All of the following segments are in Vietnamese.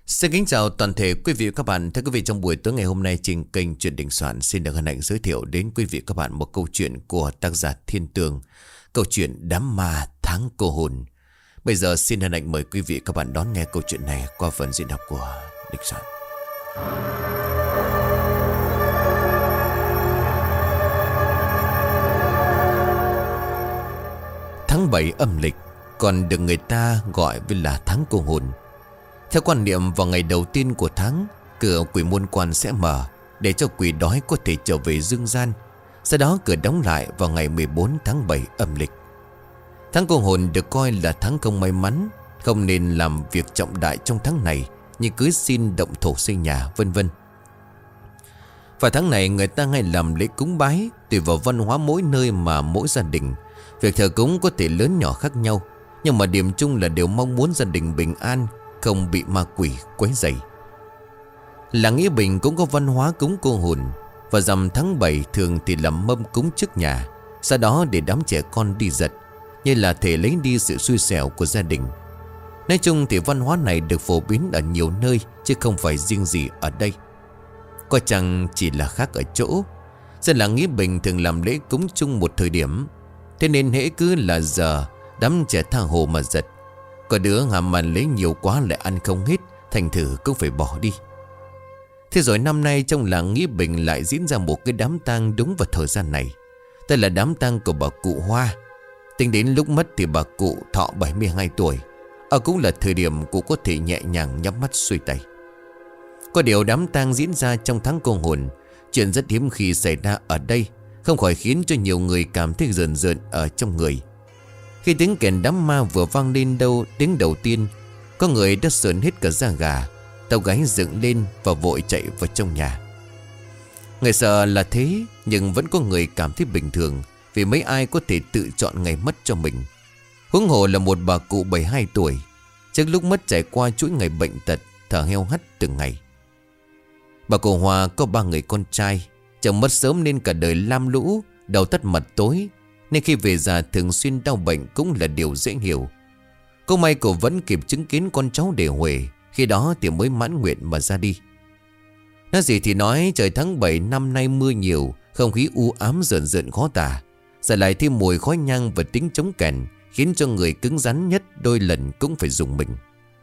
Xin kính chào toàn thể quý vị và các bạn. Thưa quý vị, trong buổi tối ngày hôm nay trên kênh Chuyện Đình Soạn xin được hân hạnh giới thiệu đến quý vị và các bạn một câu chuyện của tác giả Thiên Tường. Câu chuyện Đám Ma Tháng Cô Hồn. Bây giờ xin hân hạnh mời quý vị và các bạn đón nghe câu chuyện này qua phần diễn đọc của Đình Soạn. Tháng 7 âm lịch còn được người ta gọi là tháng cô hồn. Theo quan niệm, vào ngày đầu tiên của tháng, cửa quỷ môn quan sẽ mở để cho quỷ đói có thể trở về dương gian. Sau đó cửa đóng lại vào ngày 14 tháng 7 âm lịch. Tháng cô hồn được coi là tháng không may mắn, không nên làm việc trọng đại trong tháng này như cưới xin, động thổ xây nhà, vân vân. Và tháng này người ta hay làm lễ cúng bái, tùy vào văn hóa mỗi nơi mà mỗi gia đình. Việc thờ cúng có thể lớn nhỏ khác nhau, nhưng mà điểm chung là đều mong muốn gia đình bình an, không bị ma quỷ quấy rầy. Làng Nghĩa Bình cũng có văn hóa cúng cô hồn. Vào rằm tháng 7 thường thì làm mâm cúng trước nhà, sau đó để đám trẻ con đi giật, như là thể lấy đi sự xui xẻo của gia đình. Nói chung thì văn hóa này được phổ biến ở nhiều nơi, chứ không phải riêng gì ở đây. Có chăng chỉ là khác ở chỗ dân làng Nghĩa Bình thường làm lễ cúng chung một thời điểm. Thế nên hễ cứ là giờ đám trẻ tha hồ mà giật. Có đứa hàm màn lấy nhiều quá lại ăn không hết, thành thử cũng phải bỏ đi. Thế rồi năm nay trong làng Nghĩa Bình lại diễn ra một cái đám tang đúng vào thời gian này. Đây là đám tang của bà cụ Hoa. Tính đến lúc mất thì bà cụ thọ 72 tuổi. Cũng là thời điểm cụ có thể nhẹ nhàng nhắm mắt xuôi tay. Có điều đám tang diễn ra trong tháng cô hồn, chuyện rất hiếm khi xảy ra ở đây, không khỏi khiến cho nhiều người cảm thấy rờn rợn ở trong người. Khi tiếng kèn đám ma vừa vang lên tiếng đầu tiên, có người đã sởn hết cả da gà, tóc gáy dựng lên và vội chạy vào trong nhà. Người sợ là thế, nhưng vẫn có người cảm thấy bình thường, vì mấy ai có thể tự chọn ngày mất cho mình. Huống hồ là một bà cụ 72 tuổi, trước lúc mất trải qua chuỗi ngày bệnh tật, thở heo hắt từng ngày. Bà cụ Hoa có 3 người con trai, chồng mất sớm nên cả đời lam lũ, đầu tắt mặt tối, nên khi về già thường xuyên đau bệnh cũng là điều dễ hiểu. Cô may cô vẫn kịp chứng kiến con cháu để huề, khi đó thì mới mãn nguyện mà ra đi. Nói gì thì nói, trời tháng 7 năm nay mưa nhiều, không khí u ám rợn rợn khó tả, giờ lại thêm mùi khói nhang và tiếng trống kèn, khiến cho người cứng rắn nhất đôi lần cũng phải dùng mình.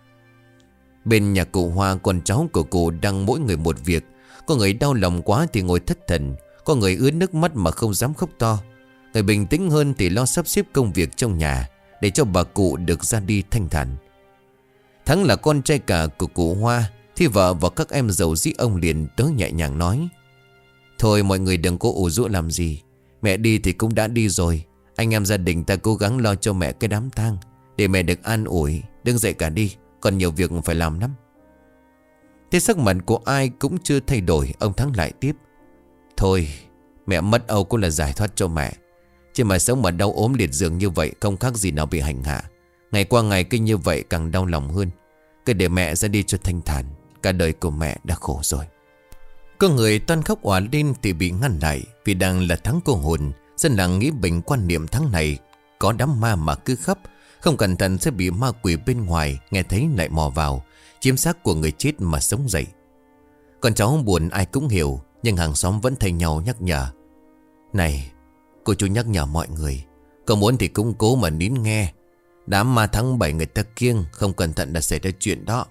Bên nhà cụ Hoa, con cháu của cụ đang mỗi người một việc. Có người đau lòng quá thì ngồi thất thần, có người ướt nước mắt mà không dám khóc to. Người bình tĩnh hơn thì lo sắp xếp công việc trong nhà, để cho bà cụ được ra đi thanh thản. Thắng là con trai cả của cụ Hoa, thì vợ và các em dâu dĩ ông liền tới nhẹ nhàng nói: "Thôi mọi người đừng có ủ rũ làm gì, mẹ đi thì cũng đã đi rồi. Anh em gia đình ta cố gắng lo cho mẹ cái đám tang, để mẹ được an ủi. Đứng dậy cả đi, còn nhiều việc phải làm lắm." Thế sắc mặt của ai cũng chưa thay đổi, ông Thắng lại tiếp: "Thôi, mẹ mất Âu cũng là giải thoát cho mẹ. Chứ mà sống mà đau ốm liệt giường như vậy không khác gì nào bị hành hạ. Ngày qua ngày kinh như vậy càng đau lòng hơn. Cứ để mẹ ra đi cho thanh thản, cả đời của mẹ đã khổ rồi." Có người toan khóc òa lên thì bị ngăn lại, vì đang là tháng cô hồn. Dân làng Nghĩa Bình quan niệm tháng này có đám ma mà cứ khóc, không cẩn thận sẽ bị ma quỷ bên ngoài nghe thấy lại mò vào, chiếm xác của người chết mà sống dậy. Con cháu buồn ai cũng hiểu, nhưng hàng xóm vẫn thay nhau nhắc nhở: "Này, cô chú nhắc nhở mọi người, có muốn thì cũng cố mà nín nghe. Đám ma tháng 7 người ta kiêng, không cẩn thận là xảy ra chuyện đó."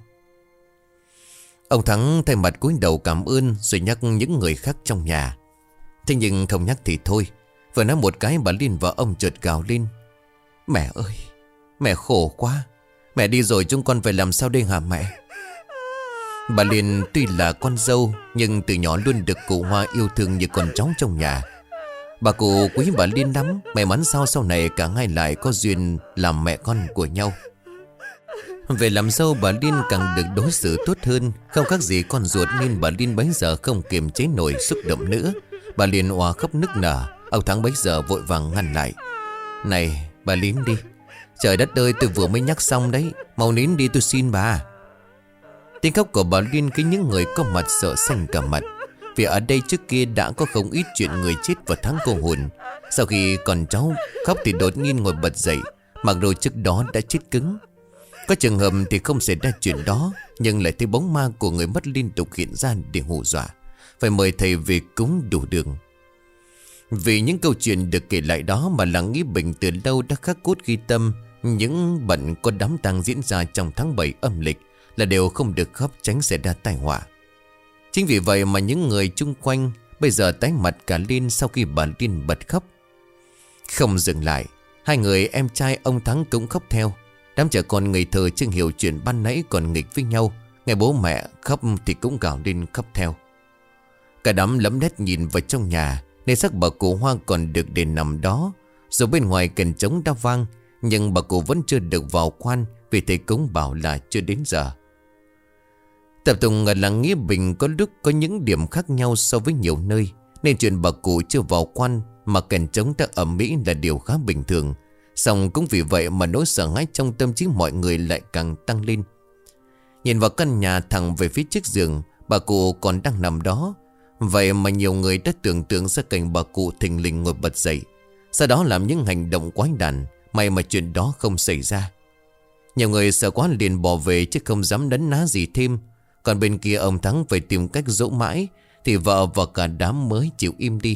Ông Thắng thay mặt cúi đầu cảm ơn, rồi nhắc những người khác trong nhà. Thế nhưng không nhắc thì thôi, vừa nói một cái bà Liên vợ ông chợt gào lên: "Mẹ ơi, mẹ khổ quá. Mẹ đi rồi chúng con phải làm sao đây hả mẹ?" Bà Liên tuy là con dâu, nhưng từ nhỏ luôn được cụ Hoa yêu thương như con cháu trong nhà. Bà cụ quý bà Liên lắm, may mắn sau này cả hai lại có duyên làm mẹ con của nhau. Về làm dâu, bà Liên càng được đối xử tốt hơn, không khác gì con ruột, nên bà Liên bấy giờ không kiềm chế nổi xúc động nữa. Bà Liên òa khóc nức nở. Ông Thắng bấy giờ vội vàng ngăn lại: "Này, bà nín đi. Trời đất ơi, tôi vừa mới nhắc xong đấy. Mau nín đi tôi xin bà." Tiếng khóc của bà Liên khiến những người có mặt sợ xanh cả mặt, vì ở đây trước kia đã có không ít chuyện người chết vào tháng cô hồn. Sau khi con cháu khóc thì đột nhiên ngồi bật dậy, mặc đồ trước đó đã chết cứng. Có trường hợp thì không xảy ra chuyện đó, nhưng lại thấy bóng ma của người mất liên tục hiện ra để hù dọa. Phải mời thầy về cúng đủ đường. Vì những câu chuyện được kể lại đó mà làng Nghĩa Bình từ lâu đã khắc cốt ghi tâm. Những bận có đám tang diễn ra trong tháng 7 âm lịch là đều không được khóc, tránh xảy ra tai họa. Chính vì vậy mà những người chung quanh bây giờ tái mặt cả lên sau khi bà Liên bật khóc. Không dừng lại, hai người em trai ông Thắng cũng khóc theo. Đám trẻ con ngây thơ chưa hiểu chuyện ban nãy còn nghịch với nhau. Nghe bố mẹ khóc thì cũng gào lên khóc theo. Cả đám lấm lét nhìn vào trong nhà, nên xác bà cụ Hoa còn được để nằm đó. Dù bên ngoài kèn trống đã vang, nhưng bà cụ vẫn chưa được vào quan, vì thầy cúng bảo là chưa đến giờ. Tập tùng ở làng Nghĩa Bình có lúc có những điểm khác nhau so với nhiều nơi, nên chuyện bà cụ chưa vào quan mà kèn trống đã ầm ĩ là điều khá bình thường. Song cũng vì vậy mà nỗi sợ hãi trong tâm trí mọi người lại càng tăng lên. Nhìn vào căn nhà thẳng về phía trước giường, bà cụ còn đang nằm đó. Vậy mà nhiều người đã tưởng tượng ra cảnh bà cụ thình lình ngồi bật dậy, sau đó làm những hành động quái đản. May mà chuyện đó không xảy ra. Nhiều người sợ quá liền bỏ về chứ không dám đấn ná gì thêm. Còn bên kia ông Thắng phải tìm cách dỗ mãi, thì vợ và cả đám mới chịu im đi.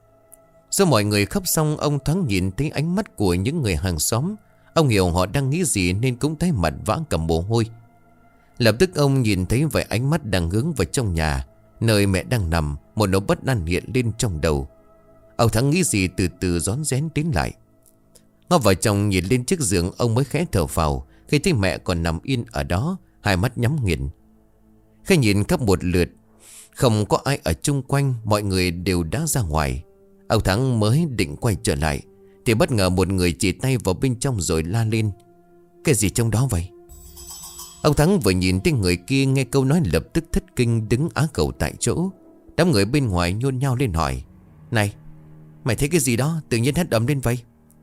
Do mọi người khóc xong, ông Thắng nhìn thấy ánh mắt của những người hàng xóm. Ông hiểu họ đang nghĩ gì nên cũng thấy mặt vã cả mồ hôi. Lập tức ông nhìn thấy vài ánh mắt đang hướng vào trong nhà, nơi mẹ đang nằm. Một nỗi bất an hiện lên trong đầu. Ông Thắng nghĩ gì từ từ rón rén tiến lại. Ngó vào trong nhìn lên chiếc giường, ông mới khẽ thở phào khi thấy mẹ còn nằm yên ở đó, hai mắt nhắm nghiền. Khi nhìn khắp một lượt, không có ai ở chung quanh, mọi người đều đã ra ngoài. Ông Thắng mới định quay trở lại thì bất ngờ một người chỉ tay vào bên trong rồi la lên: "Cái gì trong đó vậy?" Ông Thắng vừa nhìn thấy người kia, nghe câu nói lập tức thất kinh, đứng á khẩu tại chỗ. Đám người bên ngoài nhôn nhao lên hỏi: "Này, mày thấy cái gì đó tự nhiên hét ầm lên vậy?"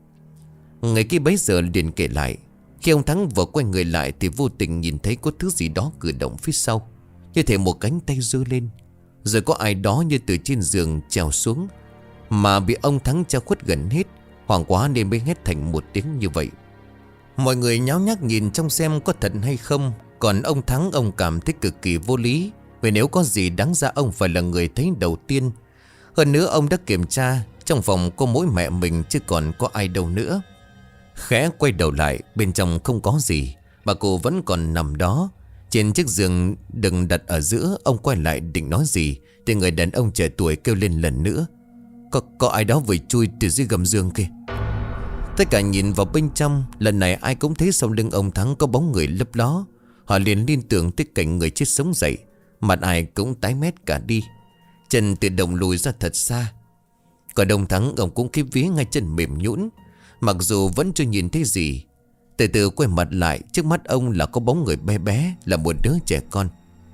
Người kia bấy giờ liền kể lại. Khi ông Thắng vừa quay người lại thì vô tình nhìn thấy có thứ gì đó cử động phía sau, như thể một cánh tay giơ lên, rồi có ai đó như từ trên giường trèo xuống, mà bị ông Thắng che khuất gần hết. Hoảng quá nên mới hét thành một tiếng như vậy. Mọi người nháo nhác nhìn trong xem có thật hay không. Còn ông Thắng, ông cảm thấy cực kỳ vô lý, vì nếu có gì đáng ra ông phải là người thấy đầu tiên. Hơn nữa ông đã kiểm tra trong phòng có mỗi mẹ mình chứ còn có ai đâu nữa. Khẽ quay đầu lại, bên trong không có gì. Bà cụ vẫn còn nằm đó trên chiếc giường đừng đặt ở giữa. Ông quay lại định nói gì thì người đàn ông trẻ tuổi kêu lên lần nữa: Có ai đó vừa chui từ dưới gầm giường kìa." Tất cả nhìn vào bên trong. Lần này ai cũng thấy sau lưng ông Thắng có bóng người lấp ló. Họ liền liên tưởng tới cảnh người chết sống dậy. Mặt ai cũng tái mét cả đi, chân tự động lùi ra thật xa. Còn ông Thắng, ông cũng khiếp vía, ngay chân mềm nhũn. Mặc dù vẫn chưa nhìn thấy gì, từ từ quay mặt lại, trước mắt ông là có bóng người bé bé, là một đứa trẻ con.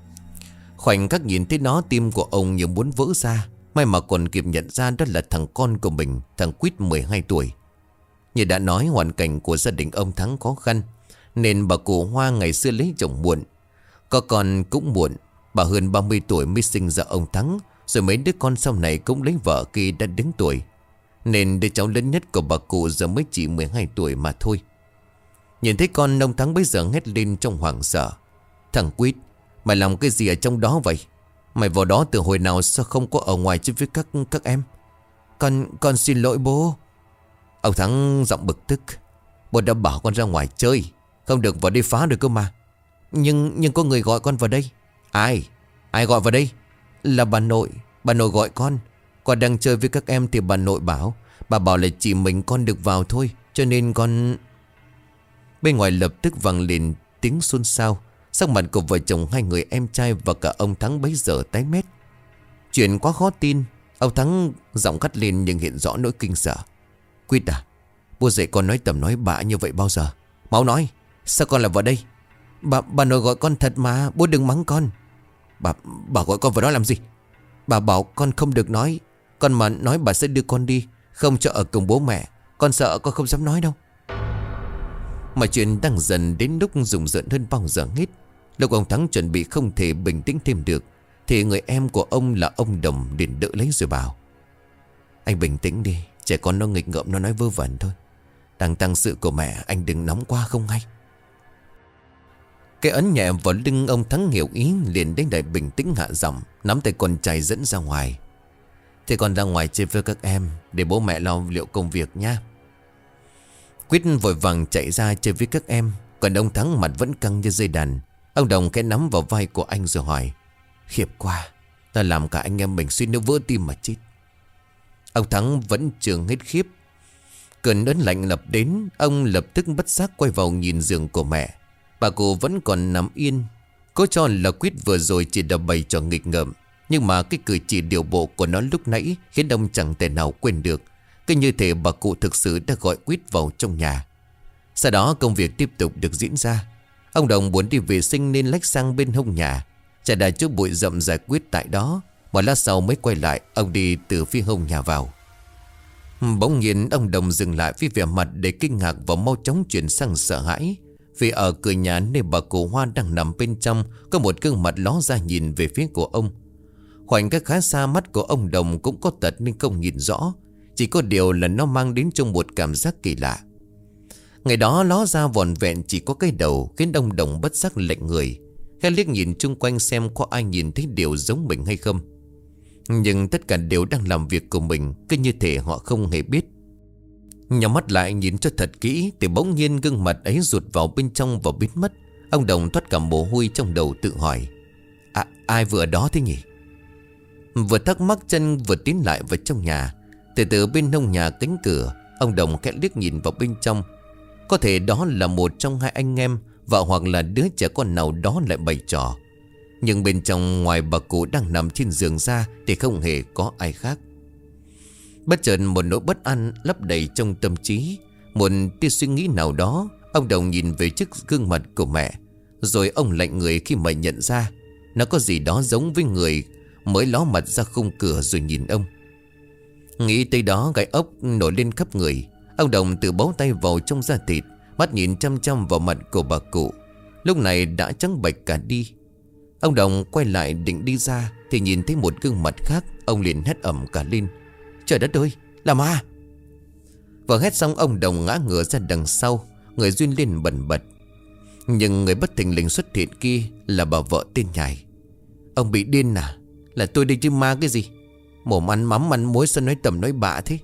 Khoảnh khắc nhìn thấy nó, tim của ông như muốn vỡ ra. May mà còn kịp nhận ra đó là thằng con của mình, thằng Quýt 12 tuổi. Như đã nói, hoàn cảnh của gia đình ông Thắng khó khăn, nên bà cụ Hoa ngày xưa lấy chồng muộn, có con cũng muộn. Bà hơn 30 tuổi mới sinh ra ông Thắng, rồi mấy đứa con sau này cũng lấy vợ khi đã đứng tuổi, nên đứa cháu lớn nhất của bà cụ giờ mới chỉ 12 tuổi mà thôi. Nhìn thấy con, ông Thắng bây giờ hét lên trong hoảng sợ: "Thằng Quýt, mày làm cái gì ở trong đó vậy? Mày vào đó từ hồi nào, sao không có ở ngoài chứ với các em?" Con xin lỗi bố." Ông Thắng giọng bực tức: "Bố đã bảo con ra ngoài chơi, không được vào đây phá được cơ mà." Nhưng có người gọi con vào đây." Ai gọi vào đây?" "Là bà nội gọi con. Con đang chơi với các em thì bà nội bảo. Bà bảo là chỉ mình con được vào thôi, cho nên con..." Bên ngoài lập tức vang lên tiếng xôn xao. Sắc mặt của vợ chồng hai người em trai và cả ông Thắng bấy giờ tái mét. Chuyện quá khó tin. Ông Thắng giọng gắt lên nhưng hiện rõ nỗi kinh sợ: "Quýt à, bố dạy con nói tầm nói bạ như vậy bao giờ? Máu nói, sao con lại vào đây?" Bà nội gọi con thật mà, bố đừng mắng con." Bà gọi con vào đó làm gì?" "Bà bảo con không được nói. Con mà nói bà sẽ đưa con đi, không cho ở cùng bố mẹ. Con sợ, con không dám nói đâu." Mọi chuyện đang dần đến lúc rùng rợn hơn bao giờ hết. Lúc ông Thắng chuẩn bị không thể bình tĩnh thêm được, thì người em của ông là ông Đồng liền đỡ lấy rồi bảo: "Anh bình tĩnh đi, trẻ con nó nghịch ngợm, nó nói vớ vẩn thôi. Đang tăng sự của mẹ, anh đừng nóng quá không hay." Cái ấn nhẹ vào lưng ông Thắng hiểu ý, liền đến đại bình tĩnh hạ giọng, nắm tay con trai dẫn ra ngoài. Thế con ra ngoài chơi với các em, để bố mẹ lo liệu công việc nha. Quyết vội vàng chạy ra chơi với các em. Còn ông Thắng mặt vẫn căng như dây đàn. Ông Đồng khẽ nắm vào vai của anh rồi hỏi: khiếp quá, ta làm cả anh em mình suýt nữa vỡ tim mà chết. Ông Thắng vẫn chưa hết khiếp. Cơn ớn lạnh lập đến. Ông lập tức bất giác quay vào nhìn giường của mẹ. Bà cụ vẫn còn nằm yên. Có cho là Quyết vừa rồi chỉ đập bày cho nghịch ngợm, nhưng mà cái cử chỉ điều bộ của nó lúc nãy khiến ông chẳng thể nào quên được. Cứ như thể bà cụ thực sự đã gọi Quyết vào trong nhà. Sau đó công việc tiếp tục được diễn ra. Ông Đồng muốn đi vệ sinh nên lách sang bên hông nhà, chạy đại chỗ bụi rậm giải quyết tại đó. Một lát sau mới quay lại. Ông đi từ phía hông nhà vào. Bỗng nhiên ông Đồng dừng lại với vẻ mặt để kinh ngạc và mau chóng chuyển sang sợ hãi. Vì ở cửa nhà nơi bà cụ Hoa đang nằm bên trong có một gương mặt ló ra nhìn về phía của ông. Khoảnh cách khá xa, mắt của ông Đồng cũng có tật nên không nhìn rõ. Chỉ có điều là nó mang đến trong một cảm giác kỳ lạ. Ngày đó ló ra vòn vẹn chỉ có cái đầu, khiến ông Đồng bất giác lạnh người. Khẽ liếc nhìn chung quanh xem có ai nhìn thấy điều giống mình hay không. Nhưng tất cả đều đang làm việc của mình, cứ như thể họ không hề biết. Nhắm mắt lại nhìn cho thật kỹ thì bỗng nhiên gương mặt ấy rụt vào bên trong và biến mất. Ông Đồng thoát cả mồ hôi trong đầu tự hỏi: ai vừa ở đó thế nhỉ? Vừa thắc mắc chân vừa tiến lại vào trong nhà. Từ bên hông nhà cánh cửa, ông Đồng khẽ liếc nhìn vào bên trong. Có thể đó là một trong hai anh em, và hoặc là đứa trẻ con nào đó lại bày trò. Nhưng bên trong ngoài bà cụ đang nằm trên giường ra thì không hề có ai khác. Bất chợt một nỗi bất an lấp đầy trong tâm trí. Một tia suy nghĩ nào đó. Ông Đồng nhìn về chiếc gương mặt của mẹ. Rồi ông lạnh người khi mà nhận ra nó có gì đó giống với người mới ló mặt ra khung cửa rồi nhìn ông. Nghĩ tới đó gai ốc nổi lên khắp người. Ông Đồng tự bấu tay vào trong da thịt, mắt nhìn chăm chăm vào mặt của bà cụ. Lúc này đã trắng bệch cả đi. Ông Đồng quay lại định đi ra thì nhìn thấy một gương mặt khác. Ông liền hét ầm cả lên: trời đất ơi, là ma! Vừa hét xong ông Đồng ngã ngửa ra đằng sau, người run lên bần bật. Nhưng người bất thình lình xuất hiện kia là bà vợ tên Nhài. Ông bị điên à? Là tôi đây chứ ma cái gì? Mồm ăn mắm ăn muối sao nói tầm nói bạ thế?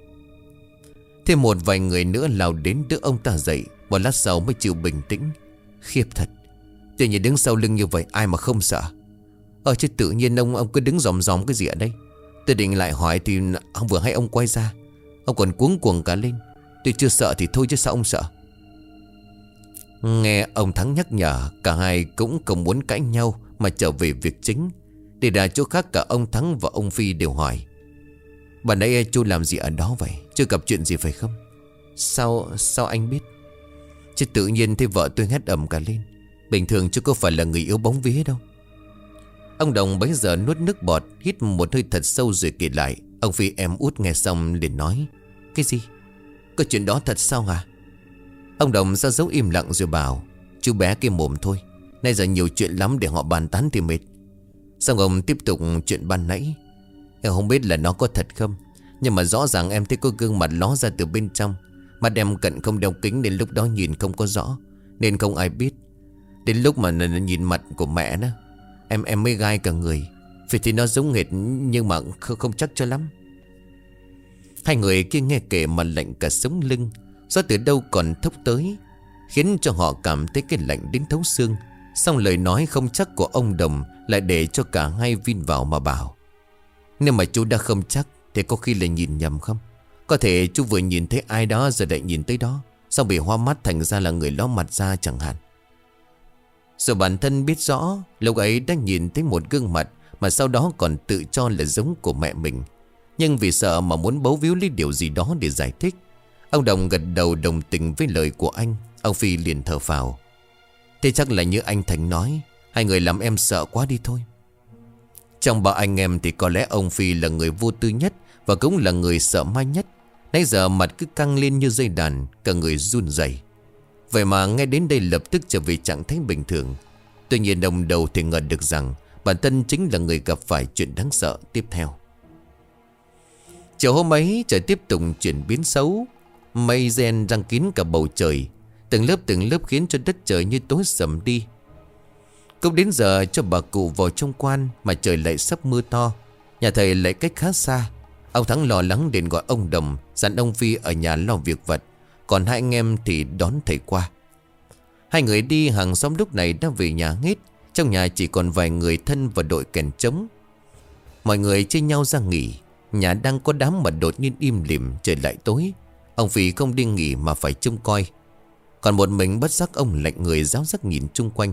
Thêm một vài người nữa lao đến đỡ ông ta dậy. Một lát sau mới chịu bình tĩnh. Khiếp thật, tự nhiên đứng sau lưng như vậy ai mà không sợ? Chứ tự nhiên ông cứ đứng dòm dòm cái gì ở đây? Tôi định lại hỏi thì ông vừa hay ông quay ra. Ông còn cuống cuồng cả lên. Tôi chưa sợ thì thôi chứ sao ông sợ? Nghe ông Thắng nhắc nhở, cả hai cũng không muốn cãi nhau mà trở về việc chính. Để ra chỗ khác cả ông Thắng và ông Phi đều hỏi: bạn nãy chú làm gì ở đó vậy? Chưa gặp chuyện gì phải không? Sao anh biết? Chứ tự nhiên thấy vợ tôi hét ầm cả lên. Bình thường chú có phải là người yếu bóng vía đâu. Ông Đồng bấy giờ nuốt nước bọt, hít một hơi thật sâu rồi kể lại. Ông Phi em út nghe xong liền nói: cái gì? Có chuyện đó thật sao hả? Ông Đồng ra dấu im lặng rồi bảo: chú bé cái mồm thôi, nay giờ nhiều chuyện lắm để họ bàn tán thì mệt. Xong ông tiếp tục chuyện ban nãy. Em không biết là nó có thật không, nhưng mà rõ ràng em thấy có gương mặt ló ra từ bên trong. Mắt em cận không đeo kính nên lúc đó nhìn không có rõ, nên không ai biết. Đến lúc mà nhìn mặt của mẹ đó, em mới gai cả người. Vì thì nó giống hệt nhưng mà không chắc cho lắm. Hai người kia nghe kể mà lạnh cả sống lưng. Gió từ đâu còn thốc tới, khiến cho họ cảm thấy cái lạnh đến thấu xương. Xong lời nói không chắc của ông Đồng lại để cho cả hai vin vào mà bảo: nếu mà chú đã không chắc thì có khi là nhìn nhầm không? Có thể chú vừa nhìn thấy ai đó rồi lại nhìn tới đó, xong bị hoa mắt thành ra là người ló mặt ra chẳng hạn. Rồi bản thân biết rõ lúc ấy đã nhìn thấy một gương mặt mà sau đó còn tự cho là giống của mẹ mình. Nhưng vì sợ mà muốn bấu víu lấy điều gì đó để giải thích, ông Đồng gật đầu đồng tình với lời của anh. Ông Phi liền thở phào: thế chắc là như anh Thành nói, hai người làm em sợ quá đi thôi. Trong ba anh em thì có lẽ ông Phi là người vô tư nhất, và cũng là người sợ ma nhất. Nãy giờ mặt cứ căng lên như dây đàn, cả người run rẩy. Vậy mà nghe đến đây lập tức trở về trạng thái bình thường. Tuy nhiên đồng đầu thì ngờ được rằng bản thân chính là người gặp phải chuyện đáng sợ tiếp theo. Chiều hôm ấy trời tiếp tục chuyển biến xấu. Mây đen răng kín cả bầu trời, từng lớp khiến cho đất trời như tối sầm đi. Cũng đến giờ cho bà cụ vào trong quan, mà trời lại sắp mưa to. Nhà thầy lại cách khá xa. Ông Thắng lo lắng đến gọi ông Đồng, dặn ông Phi ở nhà lo việc vật, còn hai anh em thì đón thầy qua. Hai người đi, hàng xóm lúc này đã về nhà hết. Trong nhà chỉ còn vài người thân và đội kèn trống. Mọi người chia nhau ra nghỉ. Nhà đang có đám mà đột nhiên im lìm, trời lại tối. Ông Phi không đi nghỉ mà phải trông coi. Còn một mình bất giác ông lạnh người, ráo rắc nhìn chung quanh.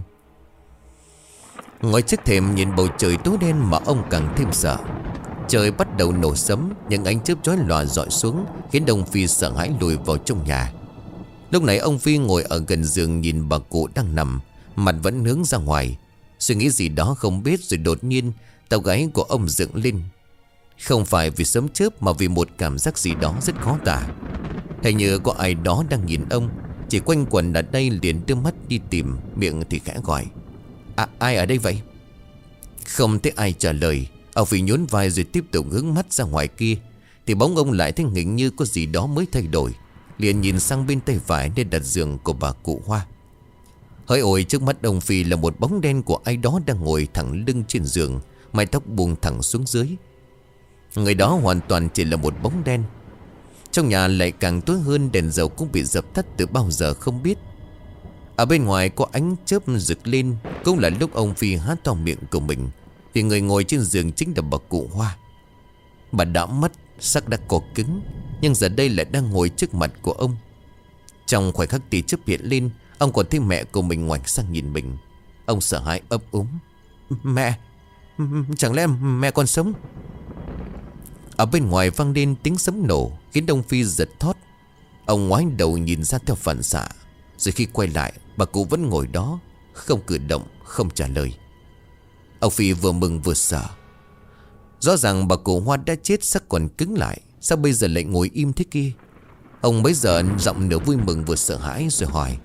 Ngồi trước thềm nhìn bầu trời tối đen mà ông càng thêm sợ. Trời bắt đầu nổ sấm, những ánh chớp chói lòa rọi xuống, khiến ông Phi sợ hãi lùi vào trong nhà. Lúc này ông Phi ngồi ở gần giường nhìn bà cụ đang nằm, mặt vẫn hướng ra ngoài, suy nghĩ gì đó không biết. Rồi đột nhiên tóc gáy của ông dựng lên. Không phải vì sấm chớp mà vì một cảm giác gì đó rất khó tả. Hình như có ai đó đang nhìn ông. Chỉ quanh quẩn ở đây, liền đưa mắt đi tìm, miệng thì khẽ gọi: ai ở đây vậy? Không thấy ai trả lời. Ông Phi nhún vai rồi tiếp tục hướng mắt ra ngoài kia. Thì bóng ông lại thấy hình như có gì đó mới thay đổi. Liền nhìn sang bên tay phải nơi đặt giường của bà cụ Hoa. Hỡi ôi, trước mắt ông Phi là một bóng đen của ai đó đang ngồi thẳng lưng trên giường, mái tóc buông thẳng xuống dưới. Người đó hoàn toàn chỉ là một bóng đen. Trong nhà lại càng tối hơn, đèn dầu cũng bị dập tắt từ bao giờ không biết. Ở bên ngoài có ánh chớp rực lên, cũng là lúc ông Phi há to miệng của mình. Thì người ngồi trên giường chính là bà cụ Hoa. Bà đã mất, sắc đã cò cứng, nhưng giờ đây lại đang ngồi trước mặt của ông. Trong khoảnh khắc tia chớp hiện lên, ông còn thấy mẹ của mình ngoảnh sang nhìn mình. Ông sợ hãi ấp úng: Mẹ, chẳng lẽ mẹ còn sống? Ở bên ngoài vang lên tiếng sấm nổ, khiến ông Phi giật thót. Ông ngoái đầu nhìn ra theo phản xạ. Rồi khi quay lại, bà cụ vẫn ngồi đó, không cử động, không trả lời. Ông Phi vừa mừng vừa sợ. Rõ ràng bà cụ Hoa đã chết, sắc còn cứng lại, sao bây giờ lại ngồi im thế kia? Ông bấy giờ giọng nửa vui mừng vừa sợ hãi rồi hỏi: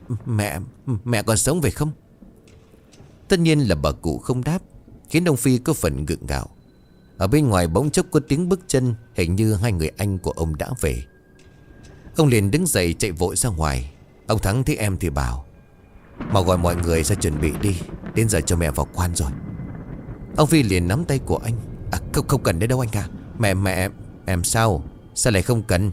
Mẹ còn sống vậy không? Tất nhiên là bà cụ không đáp, khiến ông Phi có phần gượng gạo. Ở bên ngoài bỗng chốc có tiếng bước chân, hình như hai người anh của ông đã về. Ông liền đứng dậy chạy vội ra ngoài. Ông Thắng thấy em thì bảo: Mau gọi mọi người ra chuẩn bị đi, đến giờ cho mẹ vào quan rồi. Ông Phi liền nắm tay của anh: Không cần đấy đâu anh à. Mẹ em sao lại không cần?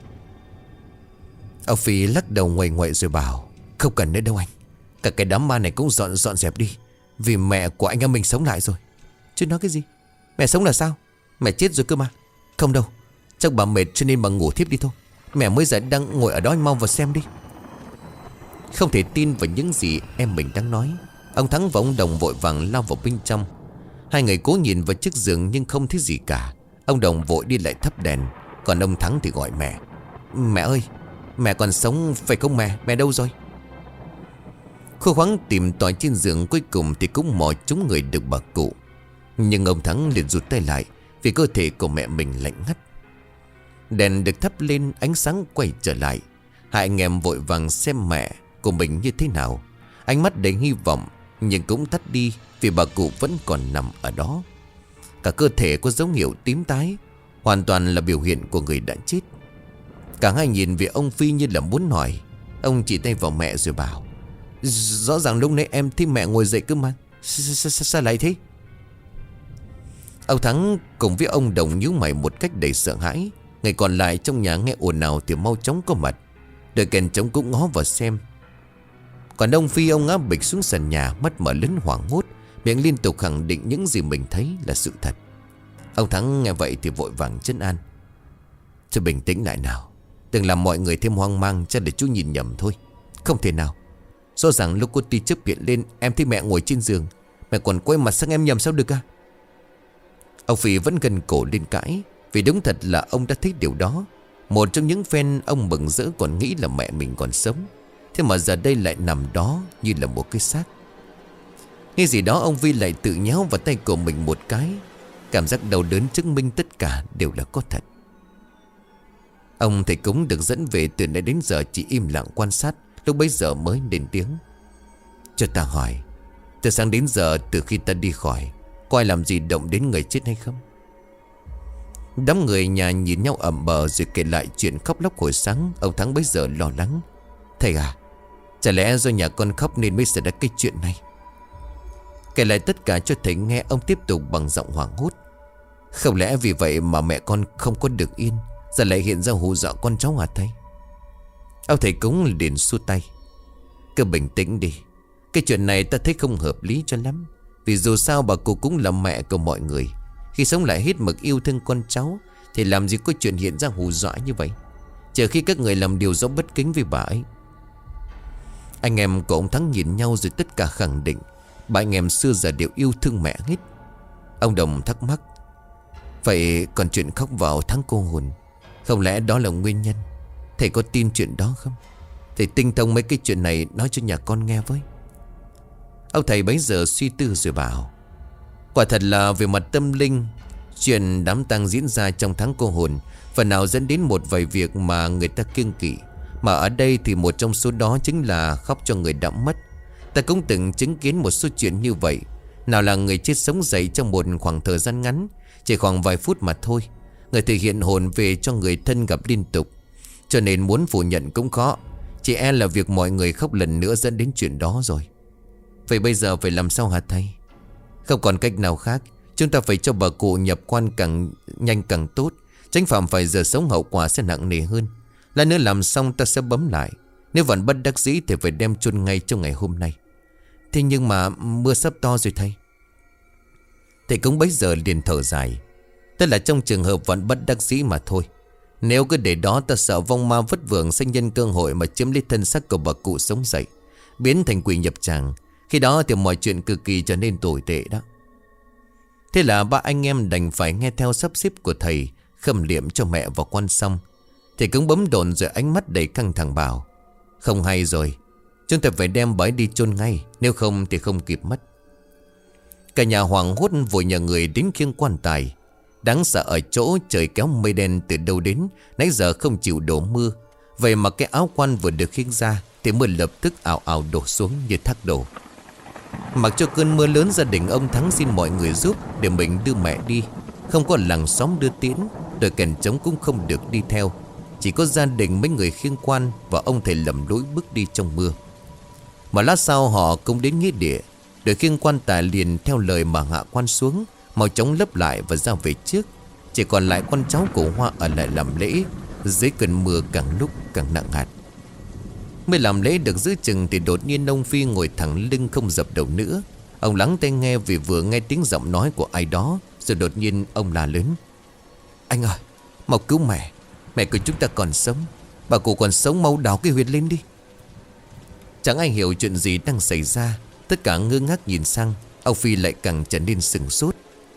Ông Phi lắc đầu nguậy nguậy rồi bảo: Không cần nữa đâu anh. Cả cái đám ma này cũng dọn dẹp đi, vì mẹ của anh em mình sống lại rồi. Chứ nói cái gì? Mẹ sống là sao? Mẹ chết rồi cơ mà. Không đâu, chắc bà mệt cho nên bà ngủ thiếp đi thôi. Mẹ mới giờ đang ngồi ở đó, anh mau vào xem đi. Không thể tin vào những gì em mình đang nói, ông Thắng và ông Đồng vội vàng lao vào bên trong. Hai người cố nhìn vào chiếc giường nhưng không thấy gì cả. Ông Đồng vội đi lại thắp đèn, còn ông Thắng thì gọi mẹ: Mẹ ơi, mẹ còn sống phải không mẹ? Mẹ đâu rồi? Khô khoắng tìm tòi trên giường, cuối cùng thì cũng mò trúng người được bà cụ. Nhưng ông Thắng liền rụt tay lại, vì cơ thể của mẹ mình lạnh ngắt. Đèn được thắp lên, ánh sáng quay trở lại. Hai anh em vội vàng xem mẹ của mình như thế nào. Ánh mắt đầy hy vọng, nhưng cũng tắt đi, vì bà cụ vẫn còn nằm ở đó. Cả cơ thể có dấu hiệu tím tái, hoàn toàn là biểu hiện của người đã chết. Cả hai nhìn về ông Phi như là muốn hỏi. Ông chỉ tay vào mẹ rồi bảo: Rõ ràng lúc nãy em thấy mẹ ngồi dậy cơ mà. Sao lại thế? Ông Thắng cùng với ông Đồng nhíu mày một cách đầy sợ hãi. Người còn lại trong nhà nghe ồn ào thì mau chóng có mặt. Đội kèn trống cũng ngó vào xem. Còn ông Phi, ông ngã bịch xuống sàn nhà, mắt mở lớn hoảng hốt, miệng liên tục khẳng định những gì mình thấy là sự thật. Ông Thắng nghe vậy thì vội vàng trấn an: Cho bình tĩnh lại nào, đừng làm mọi người thêm hoang mang, chắc để chú nhìn nhầm thôi. Không thể nào, rõ ràng lúc cô tia chớp hiện lên, em thấy mẹ ngồi trên giường, mẹ còn quay mặt sang em nhầm sao được à? Ông Phi vẫn gần cổ lên cãi, vì đúng thật là ông đã thấy điều đó. Một trong những fan ông mừng rỡ còn nghĩ là mẹ mình còn sống, thế mà giờ đây lại nằm đó như là một cái xác. Nghe gì đó, ông Vi lại tự nhéo vào tay của mình một cái. Cảm giác đau đớn chứng minh tất cả đều là có thật. Ông thầy cúng được dẫn về từ nãy đến giờ chỉ im lặng quan sát, lúc bấy giờ mới lên tiếng: Cho ta hỏi, từ sáng đến giờ, từ khi ta đi khỏi, có ai làm gì động đến người chết hay không? Đám người nhà nhìn nhau ẩm bờ rồi kể lại chuyện khóc lóc hồi sáng. Ông Thắng bấy giờ lo lắng: Thầy à, chả lẽ do nhà con khóc nên mới xảy ra cái chuyện này? Kể lại tất cả cho thầy nghe, ông tiếp tục bằng giọng hoảng hốt. Không lẽ vì vậy mà mẹ con không có được yên, giờ lại hiện ra hù dọa con cháu hả thầy? Ông thầy cúng liền xua tay. Cứ bình tĩnh đi. Cái chuyện này ta thấy không hợp lý cho lắm. Vì dù sao bà cô cũng là mẹ của mọi người. Khi sống lại hết mực yêu thương con cháu thì làm gì có chuyện hiện ra hù dọa như vậy, trừ khi các người làm điều rõ bất kính với bà ấy. Anh em của ông Thắng nhìn nhau rồi tất cả khẳng định ba anh em xưa giờ đều yêu thương mẹ hết. Ông Đồng thắc mắc. Vậy còn chuyện khóc vào tháng cô hồn, không lẽ đó là nguyên nhân? Thầy có tin chuyện đó không? Thầy tinh thông mấy cái chuyện này, nói cho nhà con nghe với. Ông thầy bấy giờ suy tư rồi bảo. Quả thật là về mặt tâm linh, chuyện đám tang diễn ra trong tháng cô hồn phần nào dẫn đến một vài việc mà người ta kiêng kỵ. Mà ở đây thì một trong số đó chính là khóc cho người đã mất. Ta cũng từng chứng kiến một số chuyện như vậy. Nào là người chết sống dậy trong một khoảng thời gian ngắn, chỉ khoảng vài phút mà thôi, người thể hiện hồn về cho người thân gặp liên tục. Cho nên muốn phủ nhận cũng khó. Chỉ e là việc mọi người khóc lần nữa dẫn đến chuyện đó rồi. Vậy bây giờ phải làm sao hả thầy? Không còn cách nào khác. Chúng ta phải cho bà cụ nhập quan càng nhanh càng tốt, tránh phạm phải giờ sống hậu quả sẽ nặng nề hơn. Lát nữa làm xong ta sẽ bấm lại. Nếu vẫn bất đắc dĩ thì phải đem chôn ngay trong ngày hôm nay. Thế nhưng mà mưa sắp to rồi thầy. Thầy cũng bấy giờ liền thở dài. Tức là trong trường hợp vẫn bất đắc dĩ mà thôi. Nếu cứ để đó ta sợ vong ma vất vưởng sẽ nhân cơ hội mà chiếm lấy thân xác của bà cụ sống dậy, biến thành quỷ nhập tràng. Khi đó thì mọi chuyện cực kỳ trở nên tồi tệ đó. Thế là ba anh em đành phải nghe theo sắp xếp của thầy, khâm liệm cho mẹ vào quan xong. Thầy cũng bấm đồn rồi ánh mắt đầy căng thẳng bảo. Không hay rồi, chúng ta phải đem bà ấy đi chôn ngay, nếu không thì không kịp mất. Cả nhà hoảng hốt vội nhờ người đến khiêng quan tài. Đáng sợ ở chỗ trời kéo mây đen từ đâu đến, nãy giờ không chịu đổ mưa. Vậy mà cái áo quan vừa được khiêng ra thì mưa lập tức ào ào đổ xuống như thác đổ. Mặc cho cơn mưa lớn, gia đình ông Thắng xin mọi người giúp để mình đưa mẹ đi. Không có làng xóm đưa tiễn, đội kèn trống cũng không được đi theo. Chỉ có gia đình mấy người khiêng quan và ông thầy lầm lũi bước đi trong mưa. Mà lát sau họ cũng đến nghĩa địa. Đội khiêng quan tài liền theo lời mà hạ quan xuống, mau chóng lấp lại và ra về trước. Chỉ còn lại con cháu của Hoa ở lại làm lễ dưới cơn mưa càng lúc càng nặng hạt. Mới làm lễ được giữ chừng thì đột nhiên ông Phi ngồi thẳng lưng không dập đầu nữa. Ông lắng tai nghe vì vừa nghe tiếng giọng nói của ai đó. Rồi đột nhiên ông la lớn. Anh ơi, mau cứu mẹ. Mẹ của chúng ta còn sống. Bà cụ còn sống, mau đào cái huyệt lên đi. Chẳng ai hiểu chuyện gì đang xảy ra. Tất cả ngơ ngác nhìn sang. Ông Phi lại càng trở nên sừng sốt.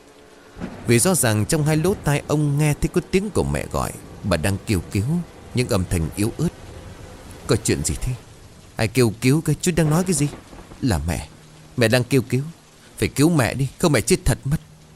Vì rõ ràng trong hai lỗ tai ông nghe thấy có tiếng của mẹ gọi. Bà đang kêu cứu, những âm thanh yếu ớt. Có chuyện gì thế? Ai kêu cứu cái chú đang nói cái gì? Là mẹ. Mẹ đang kêu cứu. Phải cứu mẹ đi, không mẹ chết thật mất.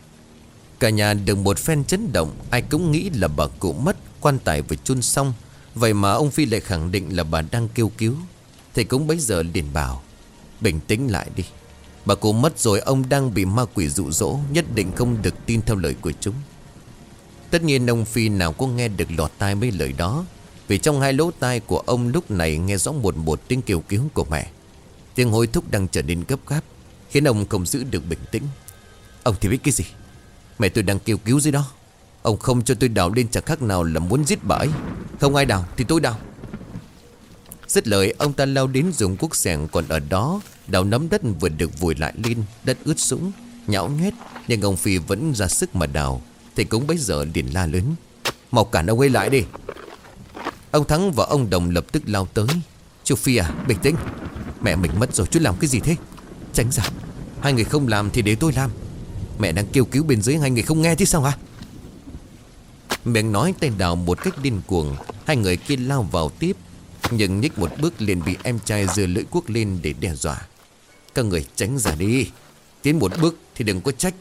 Cả nhà được một phen chấn động. Ai cũng nghĩ là bà cụ mất, quan tài vừa chôn xong. Vậy mà ông Phi lại khẳng định là bà đang kêu cứu. Thầy cũng bấy giờ liền bảo. Bình tĩnh lại đi. Bà cụ mất rồi, ông đang bị ma quỷ dụ dỗ, nhất định không được tin theo lời của chúng. Tất nhiên ông Phi nào có nghe được lọt tai mấy lời đó. Vì trong hai lỗ tai của ông lúc này nghe rõ một tiếng kêu cứu của mẹ. Tiếng hối thúc đang trở nên gấp gáp, khiến ông không giữ được bình tĩnh. Ông thì biết cái gì? Mẹ tôi đang kêu cứu dưới đó. Ông không cho tôi đào lên chẳng khác nào là muốn giết bà ấy. Không ai đào thì tôi đào. Dứt lời ông ta lao đến dùng cuốc xẻng còn ở đó đào nắm đất vừa được vùi lại lên. Đất ướt sũng, nhão nhét, nhưng ông Phi vẫn ra sức mà đào. Thì cũng bấy giờ liền la lớn. Mau cản ông ấy lại đi. Ông Thắng và ông Đồng lập tức lao tới. Chú Phi à, bình tĩnh. Mẹ mình mất rồi, chú làm cái gì thế? Tránh ra. Hai người không làm thì để tôi làm. Mẹ đang kêu cứu bên dưới, hai người không nghe chứ sao hả? Miệng nói tay đào một cách điên cuồng. Hai người kia lao vào tiếp, nhưng nhích một bước liền bị em trai giơ lưỡi cuốc lên để đe dọa. Các người tránh ra đi. Tiến một bước thì đừng có trách.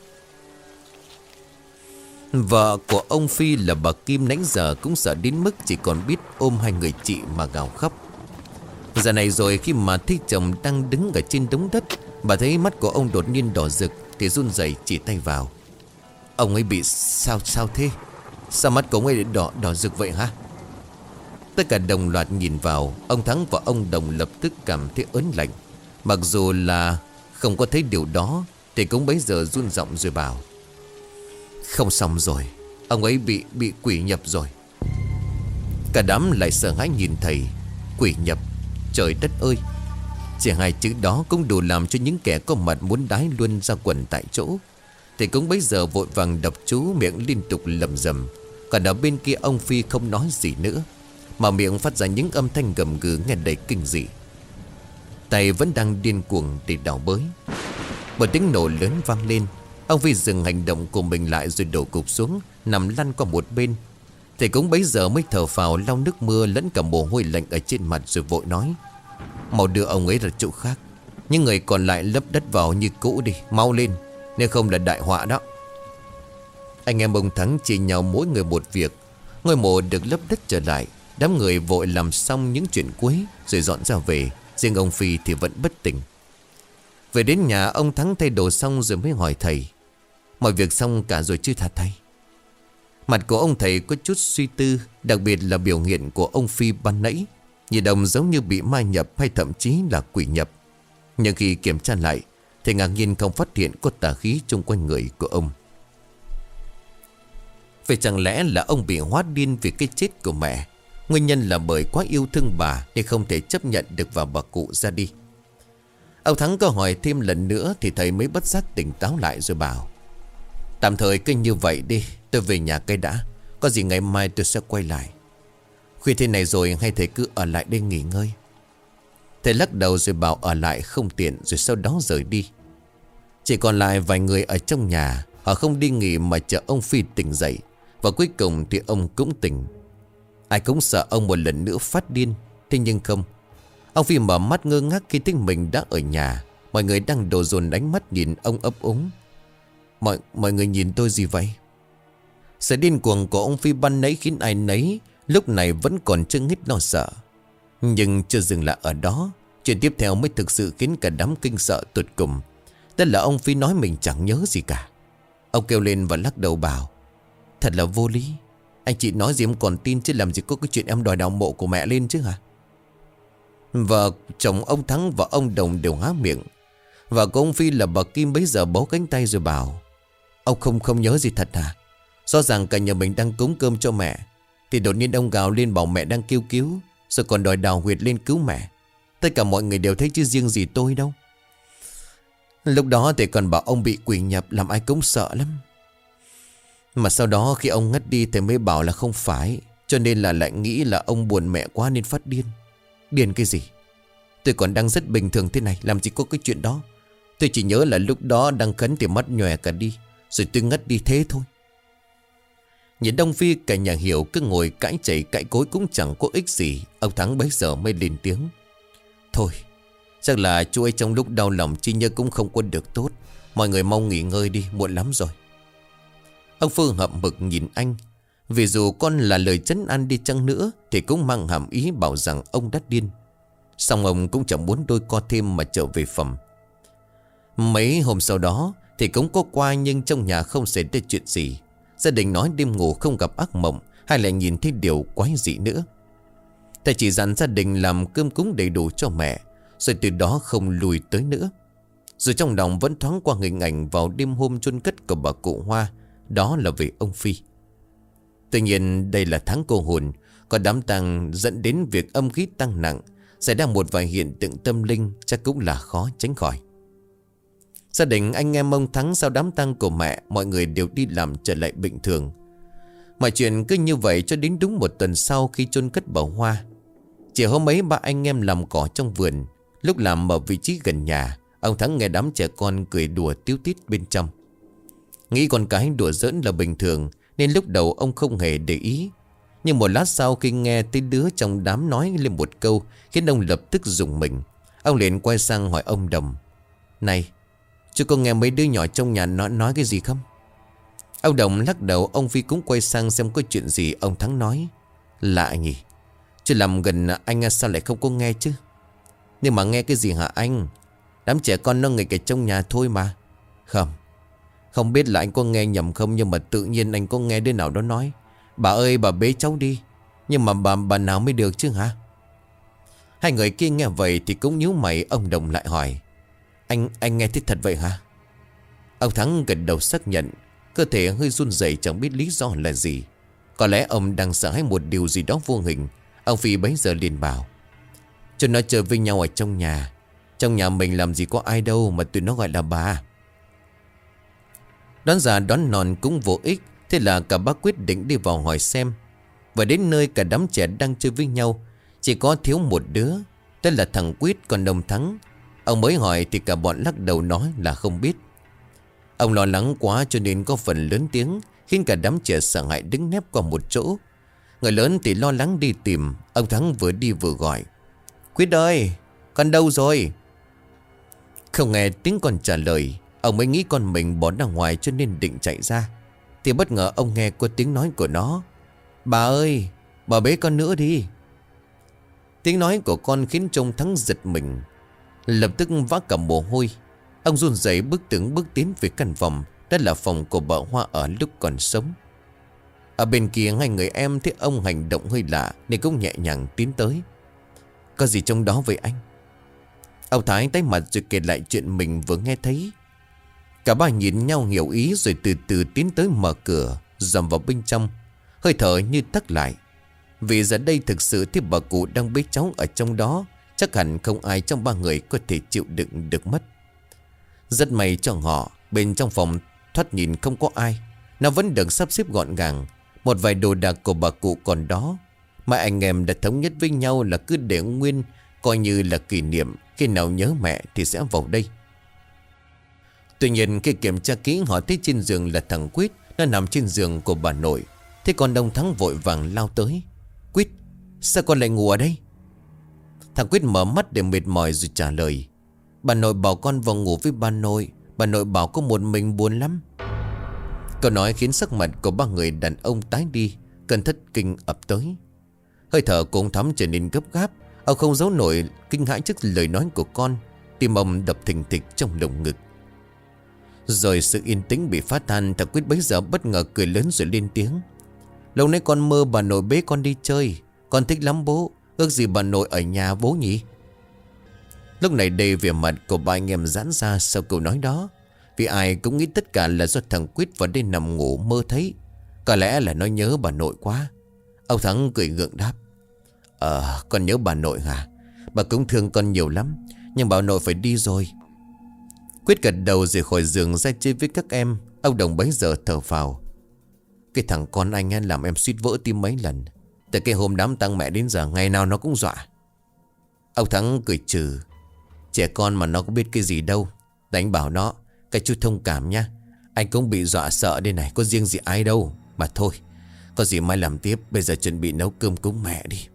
Vợ của ông Phi là bà Kim nãy giờ cũng sợ đến mức chỉ còn biết ôm hai người chị mà gào khóc. Giờ này rồi khi mà thấy chồng đang đứng ở trên đống đất, bà thấy mắt của ông đột nhiên đỏ rực thì run rẩy chỉ tay vào. Ông ấy bị sao thế? Sao mắt của ông ấy đỏ rực vậy hả? Tất cả đồng loạt nhìn vào. Ông Thắng và ông Đồng lập tức cảm thấy ớn lạnh. Mặc dù là không có thấy điều đó, Thì cũng bấy giờ run giọng rồi bảo: Không xong rồi, ông ấy bị quỷ nhập rồi. Cả đám lại sợ hãi nhìn thầy. Quỷ nhập? Trời đất ơi! Chỉ hai chữ đó cũng đủ làm cho những kẻ có mặt muốn đái luôn ra quần tại chỗ. Thì cũng bấy giờ vội vàng đọc chú, miệng liên tục lầm rầm. Còn ở bên kia ông Phi không nói gì nữa, mà miệng phát ra những âm thanh gầm gừ nghe đầy kinh dị. Tay vẫn đang điên cuồng để đào bới. Một tiếng nổ lớn vang lên. Ông Phi dừng hành động của mình lại rồi đổ gục xuống, nằm lăn qua một bên. Thì cũng bấy giờ mới thở phào lau nước mưa lẫn cả mồ hôi lạnh ở trên mặt rồi vội nói: Mau đưa ông ấy ra chỗ khác. Những người còn lại lấp đất vào như cũ đi, mau lên, nếu không là đại họa đó. Anh em ông Thắng chỉ nhau mỗi người một việc. Ngôi mộ được lấp đất trở lại. Đám người vội làm xong những chuyện cuối rồi dọn ra về. Riêng ông Phi thì vẫn bất tỉnh. Về đến nhà, ông Thắng thay đồ xong rồi mới hỏi thầy: Mọi việc xong cả rồi chứ thà thầy? Mặt của ông thầy có chút suy tư, đặc biệt là biểu hiện của ông Phi ban nãy, nhìn ông giống như bị ma nhập hay thậm chí là quỷ nhập. Nhưng khi kiểm tra lại thì ngạc nhiên không phát hiện có tà khí chung quanh người của ông. Vậy chẳng lẽ là ông bị hóa điên vì cái chết của mẹ? Nguyên nhân là bởi quá yêu thương bà nên không thể chấp nhận được vào bà cụ ra đi. Ông Thắng có hỏi thêm lần nữa thì thầy mới bất giác tỉnh táo lại rồi bảo: Tạm thời cứ như vậy đi, tôi về nhà cái đã. Có gì ngày mai tôi sẽ quay lại. Khuya thế này rồi hay thầy cứ ở lại đây nghỉ ngơi? Thầy lắc đầu rồi bảo ở lại không tiện, rồi sau đó rời đi. Chỉ còn lại vài người ở trong nhà. Họ không đi nghỉ mà chờ ông Phi tỉnh dậy. Và cuối cùng thì ông cũng tỉnh. Ai cũng sợ ông một lần nữa phát điên. Thế nhưng không. Ông Phi mở mắt ngơ ngác khi thấy mình đã ở nhà. Mọi người đang đổ dồn đánh mắt nhìn ông ấp úng. Mọi người nhìn tôi gì vậy? Sự điên cuồng của ông Phi ban nấy khiến ai nấy lúc này vẫn còn chưa hết lo sợ. Nhưng chưa dừng lại ở đó. Chuyện tiếp theo mới thực sự khiến cả đám kinh sợ tột cùng. Đó là ông Phi nói mình chẳng nhớ gì cả. Ông kêu lên và lắc đầu bảo: Thật là vô lý. Anh chị nói gì em còn tin, chứ làm gì có cái chuyện em đòi đào mộ của mẹ lên chứ hả? Vợ chồng ông Thắng và ông Đồng đều há miệng. Vợ của ông Phi là bà Kim bấy giờ bấu cánh tay rồi bảo: Ông không nhớ gì thật hả? Rõ ràng cả nhà mình đang cúng cơm cho mẹ, thì đột nhiên ông gào lên bảo mẹ đang kêu cứu, rồi còn đòi đào huyệt lên cứu mẹ. Tất cả mọi người đều thấy chứ riêng gì tôi đâu. Lúc đó thì còn bảo ông bị quỷ nhập, làm ai cũng sợ lắm. Mà sau đó khi ông ngất đi thì mới bảo là không phải, cho nên là lại nghĩ là ông buồn mẹ quá nên phát điên. Điên cái gì? Tôi còn đang rất bình thường thế này, làm gì có cái chuyện đó. Tôi chỉ nhớ là lúc đó đang khấn thì mắt nhòe cả đi, rồi tôi ngất đi thế thôi. Nhìn Đông Phi cả nhà hiểu cứ ngồi cãi chảy cãi cối cũng chẳng có ích gì. Ông Thắng bấy giờ mới lên tiếng: Thôi, chắc là chú ấy trong lúc đau lòng trí nhớ cũng không có được tốt. Mọi người mau nghỉ ngơi đi, muộn lắm rồi. Ông Phương hậm hực nhìn anh. Vì dù con là lời trấn an đi chăng nữa thì cũng mang hàm ý bảo rằng ông đã điên. Xong ông cũng chẳng muốn đôi co thêm mà trở về phòng. Mấy hôm sau đó thì cũng có qua, nhưng trong nhà không xảy ra chuyện gì. Gia đình nói đêm ngủ không gặp ác mộng hay lại nhìn thấy điều quái dị nữa. Thầy chỉ dặn gia đình làm cơm cúng đầy đủ cho mẹ, rồi từ đó không lùi tới nữa. Rồi trong lòng vẫn thoáng qua hình ảnh vào đêm hôm chôn cất của bà cụ Hoa, đó là về ông Phi. Tuy nhiên đây là tháng cô hồn, có đám tang dẫn đến việc âm khí tăng nặng, xảy ra một vài hiện tượng tâm linh chắc cũng là khó tránh khỏi. Gia đình anh em ông Thắng sau đám tang của mẹ, mọi người đều đi làm trở lại bình thường. Mọi chuyện cứ như vậy cho đến đúng một tuần sau khi chôn cất bà Hoa. Chỉ hôm ấy ba anh em làm cỏ trong vườn. Lúc làm ở vị trí gần nhà, ông Thắng nghe đám trẻ con cười đùa tíu tít bên trong. Nghĩ con cái đùa giỡn là bình thường nên lúc đầu ông không hề để ý. Nhưng một lát sau khi nghe tới đứa trong đám nói lên một câu khiến ông lập tức rùng mình. Ông liền quay sang hỏi ông Đồng: Này, chú có nghe mấy đứa nhỏ trong nhà nó nói cái gì không? Ông Đồng lắc đầu. Ông Phi cũng quay sang xem có chuyện gì. Ông Thắng nói: Lạ nhỉ, chứ làm gần anh sao lại không có nghe chứ? Nhưng mà nghe cái gì hả anh? Đám trẻ con nó nghịch ở trong nhà thôi mà. Không biết là anh có nghe nhầm không, nhưng mà tự nhiên anh có nghe đứa nào đó nói: Bà ơi, bà bế cháu đi. Nhưng mà bà nào mới được chứ hả? Hai người kia nghe vậy thì cũng nhíu mày. Ông Đồng lại hỏi: Anh nghe thấy thật vậy hả? Ông Thắng gật đầu xác nhận. Cơ thể hơi run rẩy chẳng biết lý do là gì. Có lẽ ông đang sợ hãi một điều gì đó vô hình. Ông Phi bấy giờ liền bảo: cho nó chơi với nhau ở trong nhà. Trong nhà mình làm gì có ai đâu mà tụi nó gọi là bà. Đoán già đoán non cũng vô ích. Thế là cả bác quyết định đi vào hỏi xem. Và đến nơi cả đám trẻ đang chơi với nhau, chỉ có thiếu một đứa, tên là thằng Quyết. Còn ông Thắng, ông mới hỏi thì cả bọn lắc đầu nói là không biết. Ông lo lắng quá cho nên có phần lớn tiếng, khiến cả đám trẻ sợ hãi đứng nép qua một chỗ. Người lớn thì lo lắng đi tìm. Ông Thắng vừa đi vừa gọi: Quyết ơi, con đâu rồi? Không nghe tiếng con trả lời, ông mới nghĩ con mình bỏ ra ngoài cho nên định chạy ra. Thì bất ngờ ông nghe có tiếng nói của nó: bà ơi, bà bế con nữa đi. Tiếng nói của con khiến trông Thắng giật mình, lập tức vã cả mồ hôi. Ông run rẩy bước từng bước tiến về căn phòng. Đó là phòng của bà Hoa ở lúc còn sống. Ở bên kia hai người em thấy ông hành động hơi lạ nên cũng nhẹ nhàng tiến tới. Có gì trong đó vậy anh? Ông Thái tái mặt rồi kể lại chuyện mình vừa nghe thấy. Cả ba nhìn nhau hiểu ý rồi từ từ tiến tới mở cửa, dòm vào bên trong. Hơi thở như tắc lại. Vì giờ đây thực sự thì bà cụ đang bế cháu ở trong đó. Chắc hẳn không ai trong ba người có thể chịu đựng được mất. Rất may cho họ, bên trong phòng thoát nhìn không có ai. Nó vẫn được sắp xếp gọn gàng. Một vài đồ đạc của bà cụ còn đó, mà anh em đã thống nhất với nhau là cứ để nguyên, coi như là kỷ niệm. Khi nào nhớ mẹ thì sẽ vào đây. Tuy nhiên khi kiểm tra kỹ, họ thấy trên giường là thằng Quyết. Nó nằm trên giường của bà nội. Thế còn ông Thắng vội vàng lao tới: Quyết, sao con lại ngủ ở đây? Thằng Quyết mở mắt để mệt mỏi rồi trả lời: bà nội bảo con vào ngủ với bà nội. Bà nội bảo có một mình buồn lắm. Câu nói khiến sắc mặt của ba người đàn ông tái đi. Cơn thất kinh ập tới. Hơi thở của ông Thắm trở nên gấp gáp. Ông không giấu nổi kinh hãi trước lời nói của con. Tim ông đập thình thịch trong lồng ngực. Rồi sự yên tĩnh bị phá tan. Thằng Quyết bấy giờ bất ngờ cười lớn rồi lên tiếng: lâu nay con mơ bà nội bế con đi chơi. Con thích lắm bố. Ước gì bà nội ở nhà bố nhỉ? Lúc này đây vẻ mặt của ba anh em giãn ra sau câu nói đó. Vì ai cũng nghĩ tất cả là do thằng Quyết vào đây nằm ngủ mơ thấy. Có lẽ là nó nhớ bà nội quá. Ông Thắng cười gượng đáp: con nhớ bà nội hả? Bà cũng thương con nhiều lắm. Nhưng bà nội phải đi rồi. Quyết gật đầu rồi khỏi giường ra chơi với các em. Ông Đồng bấy giờ thở phào: cái thằng con anh làm em suýt vỡ tim mấy lần. Từ cái hôm đám tang mẹ đến giờ ngày nào nó cũng dọa. Ông Thắng cười trừ: trẻ con mà nó có biết cái gì đâu. Đánh bảo nó: cái chú thông cảm nha. Anh cũng bị dọa sợ đây này, có riêng gì ai đâu. Mà thôi, có gì mai làm tiếp. Bây giờ chuẩn bị nấu cơm cúng mẹ đi.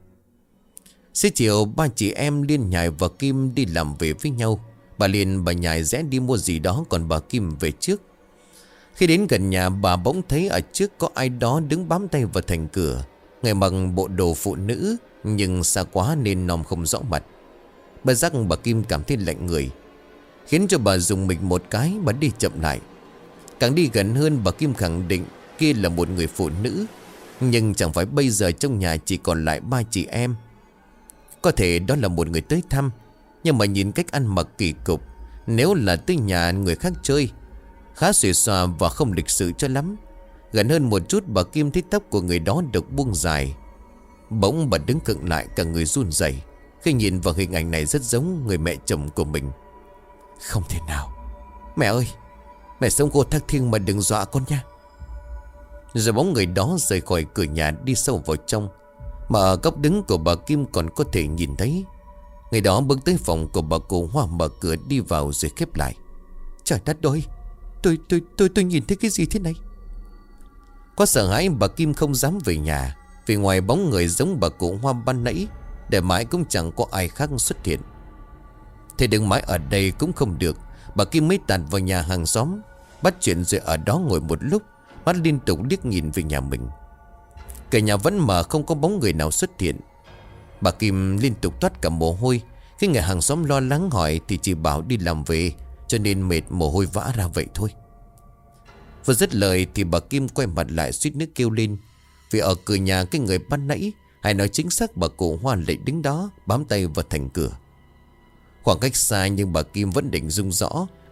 Xế chiều ba chị em Liên, Nhài và Kim đi làm về với nhau. Bà Liên bà Nhài rẽ đi mua gì đó, còn bà Kim về trước. Khi đến gần nhà, bà bỗng thấy ở trước có ai đó đứng bám tay vào thành cửa. Người mặc bộ đồ phụ nữ, nhưng xa quá nên nòm không rõ mặt. Bà giác bà Kim cảm thấy lạnh người, khiến cho bà dùng mình một cái. Bà đi chậm lại. Càng đi gần hơn, bà Kim khẳng định kia là một người phụ nữ. Nhưng chẳng phải bây giờ trong nhà chỉ còn lại ba chị em. Có thể đó là một người tới thăm, nhưng mà nhìn cách ăn mặc kỳ cục, nếu là tới nhà người khác chơi, khá xuề xòa và không lịch sự cho lắm. Gần hơn một chút, bà Kim thấy tóc của người đó được buông dài. Bỗng bà đứng khựng lại, cả người run rẩy khi nhìn vào hình ảnh này rất giống người mẹ chồng của mình. Không thể nào. Mẹ ơi, mẹ sống cô thác thiêng mà đừng dọa con nha. Rồi bóng người đó rời khỏi cửa nhà đi sâu vào trong. Mà ở góc đứng của bà Kim còn có thể nhìn thấy người đó bước tới phòng của bà cụ Hoa, mở cửa đi vào rồi khép lại. Trời đất ơi, tôi nhìn thấy cái gì thế này? Quá sợ hãi, bà Kim không dám về nhà. Vì ngoài bóng người giống bà cụ Hoa ban nãy, để mãi cũng chẳng có ai khác xuất hiện. Thế đứng mãi ở đây cũng không được. Bà Kim mới tạt vào nhà hàng xóm, bắt chuyện rồi ở đó ngồi một lúc, mắt liên tục liếc nhìn về nhà mình. Cả nhà vẫn mở, không có bóng người nào xuất hiện. Bà Kim liên tục toát cả mồ hôi. Khi người hàng xóm lo lắng hỏi thì chỉ bảo đi làm về, cho nên mệt mồ hôi vã ra vậy thôi. Vừa dứt lời thì bà Kim quay mặt lại suýt nước kêu lên. Vì ở cửa nhà cái người ban nãy, hay nói chính xác bà cụ Hoa lại đứng đó bám tay vào thành cửa. Khoảng cách xa nhưng bà Kim vẫn định rung rõ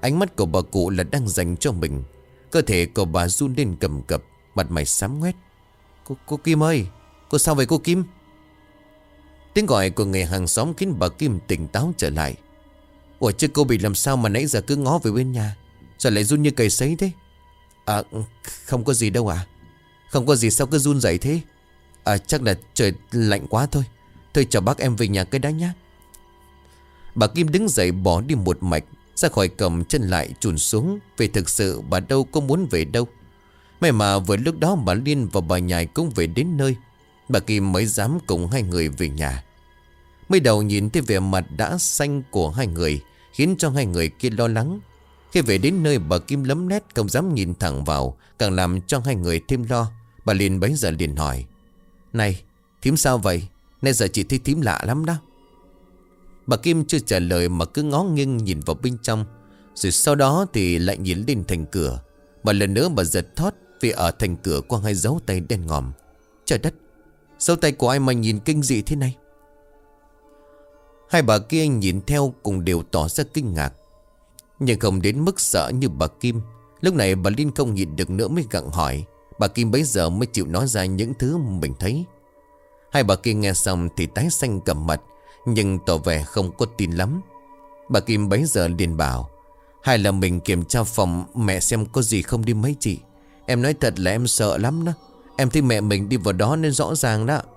Ánh mắt của bà cụ là đang dành cho mình. Cơ thể của bà run lên cầm cập, mặt mày xám ngoét. Cô Kim ơi, cô sao vậy cô Kim? Tiếng gọi của người hàng xóm khiến bà Kim tỉnh táo trở lại. Ủa chứ cô bị làm sao mà nãy giờ cứ ngó về bên nhà, sao lại run như cầy sấy thế? À không có gì đâu ạ. Không có gì, sao cứ run dậy thế? À chắc là trời lạnh quá thôi. Thôi chào bác, em về nhà cái đã nhá. Bà Kim đứng dậy bỏ đi một mạch ra khỏi cổng, chân lại chùn xuống. Vì thực sự bà đâu có muốn về đâu. May mà vừa lúc đó bà Liên và bà Nhài cũng về đến nơi. Bà Kim mới dám cùng hai người về nhà. Mới đầu nhìn thấy vẻ mặt đã xanh của hai người khiến cho hai người kia lo lắng. Khi về đến nơi, bà Kim lấm lét không dám nhìn thẳng vào, càng làm cho hai người thêm lo. Bà Liên bấy giờ liền hỏi: Này thím sao vậy? Nãy giờ chị thấy thím lạ lắm đó. Bà Kim chưa trả lời mà cứ ngó nghiêng nhìn vào bên trong. Rồi sau đó thì lại nhìn lên thành cửa. Mà lần nữa bà giật thót vì ở thành cửa có hai dấu tay đen ngòm. Trời đất, dấu tay của ai mà nhìn kinh dị thế này? Hai bà kia nhìn theo cùng đều tỏ ra kinh ngạc, nhưng không đến mức sợ như bà Kim. Lúc này bà Liên không nhịn được nữa mới gặng hỏi. Bà Kim bấy giờ mới chịu nói ra những thứ mình thấy. Hai bà kia nghe xong thì tái xanh cầm mặt, nhưng tỏ vẻ không có tin lắm. Bà Kim bấy giờ liền bảo: Hay là mình kiểm tra phòng mẹ xem có gì không đi mấy chị. Em nói thật là em sợ lắm đó. Em thấy mẹ mình đi vào đó nên rõ ràng đó.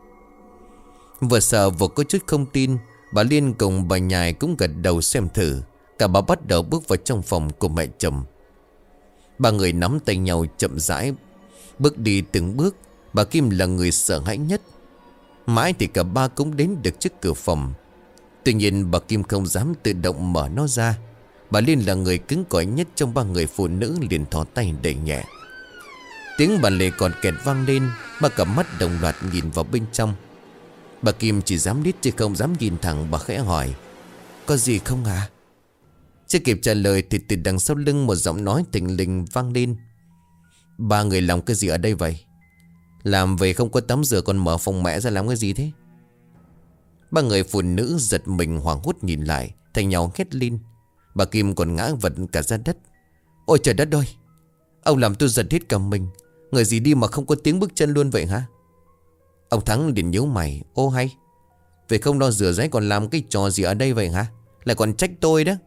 Vừa sợ vừa có chút không tin, bà Liên cùng bà Nhài cũng gật đầu xem thử. Cả bà bắt đầu bước vào trong phòng của mẹ chồng. Ba người nắm tay nhau chậm rãi bước đi từng bước. Bà Kim là người sợ hãi nhất. Mãi thì cả ba cũng đến được trước cửa phòng. Tuy nhiên bà Kim không dám tự động mở nó ra. Bà Liên là người cứng cỏi nhất trong ba người phụ nữ, liền thò tay đẩy nhẹ. Tiếng bàn lề còn kẹt vang lên. Ba cặp mắt đồng loạt nhìn vào bên trong. Bà Kim chỉ dám đít chứ không dám nhìn thẳng. Bà khẽ hỏi: Có gì không à? Chưa kịp trả lời thì từ đằng sau lưng một giọng nói thình lình vang lên: Ba người làm cái gì ở đây vậy? Làm về không có tắm rửa còn mở phòng mẹ ra làm cái gì thế? Ba người phụ nữ giật mình hoảng hốt nhìn lại, thành nhau hét lên. Bà Kim còn ngã vật cả ra đất. Ôi trời đất ơi, ông làm tôi giật hết cả mình. Người gì đi mà không có tiếng bước chân luôn vậy hả? Ông Thắng liền nhíu mày: Ô hay, về không lo rửa giấy còn làm cái trò gì ở đây vậy hả? Lại còn trách tôi đó.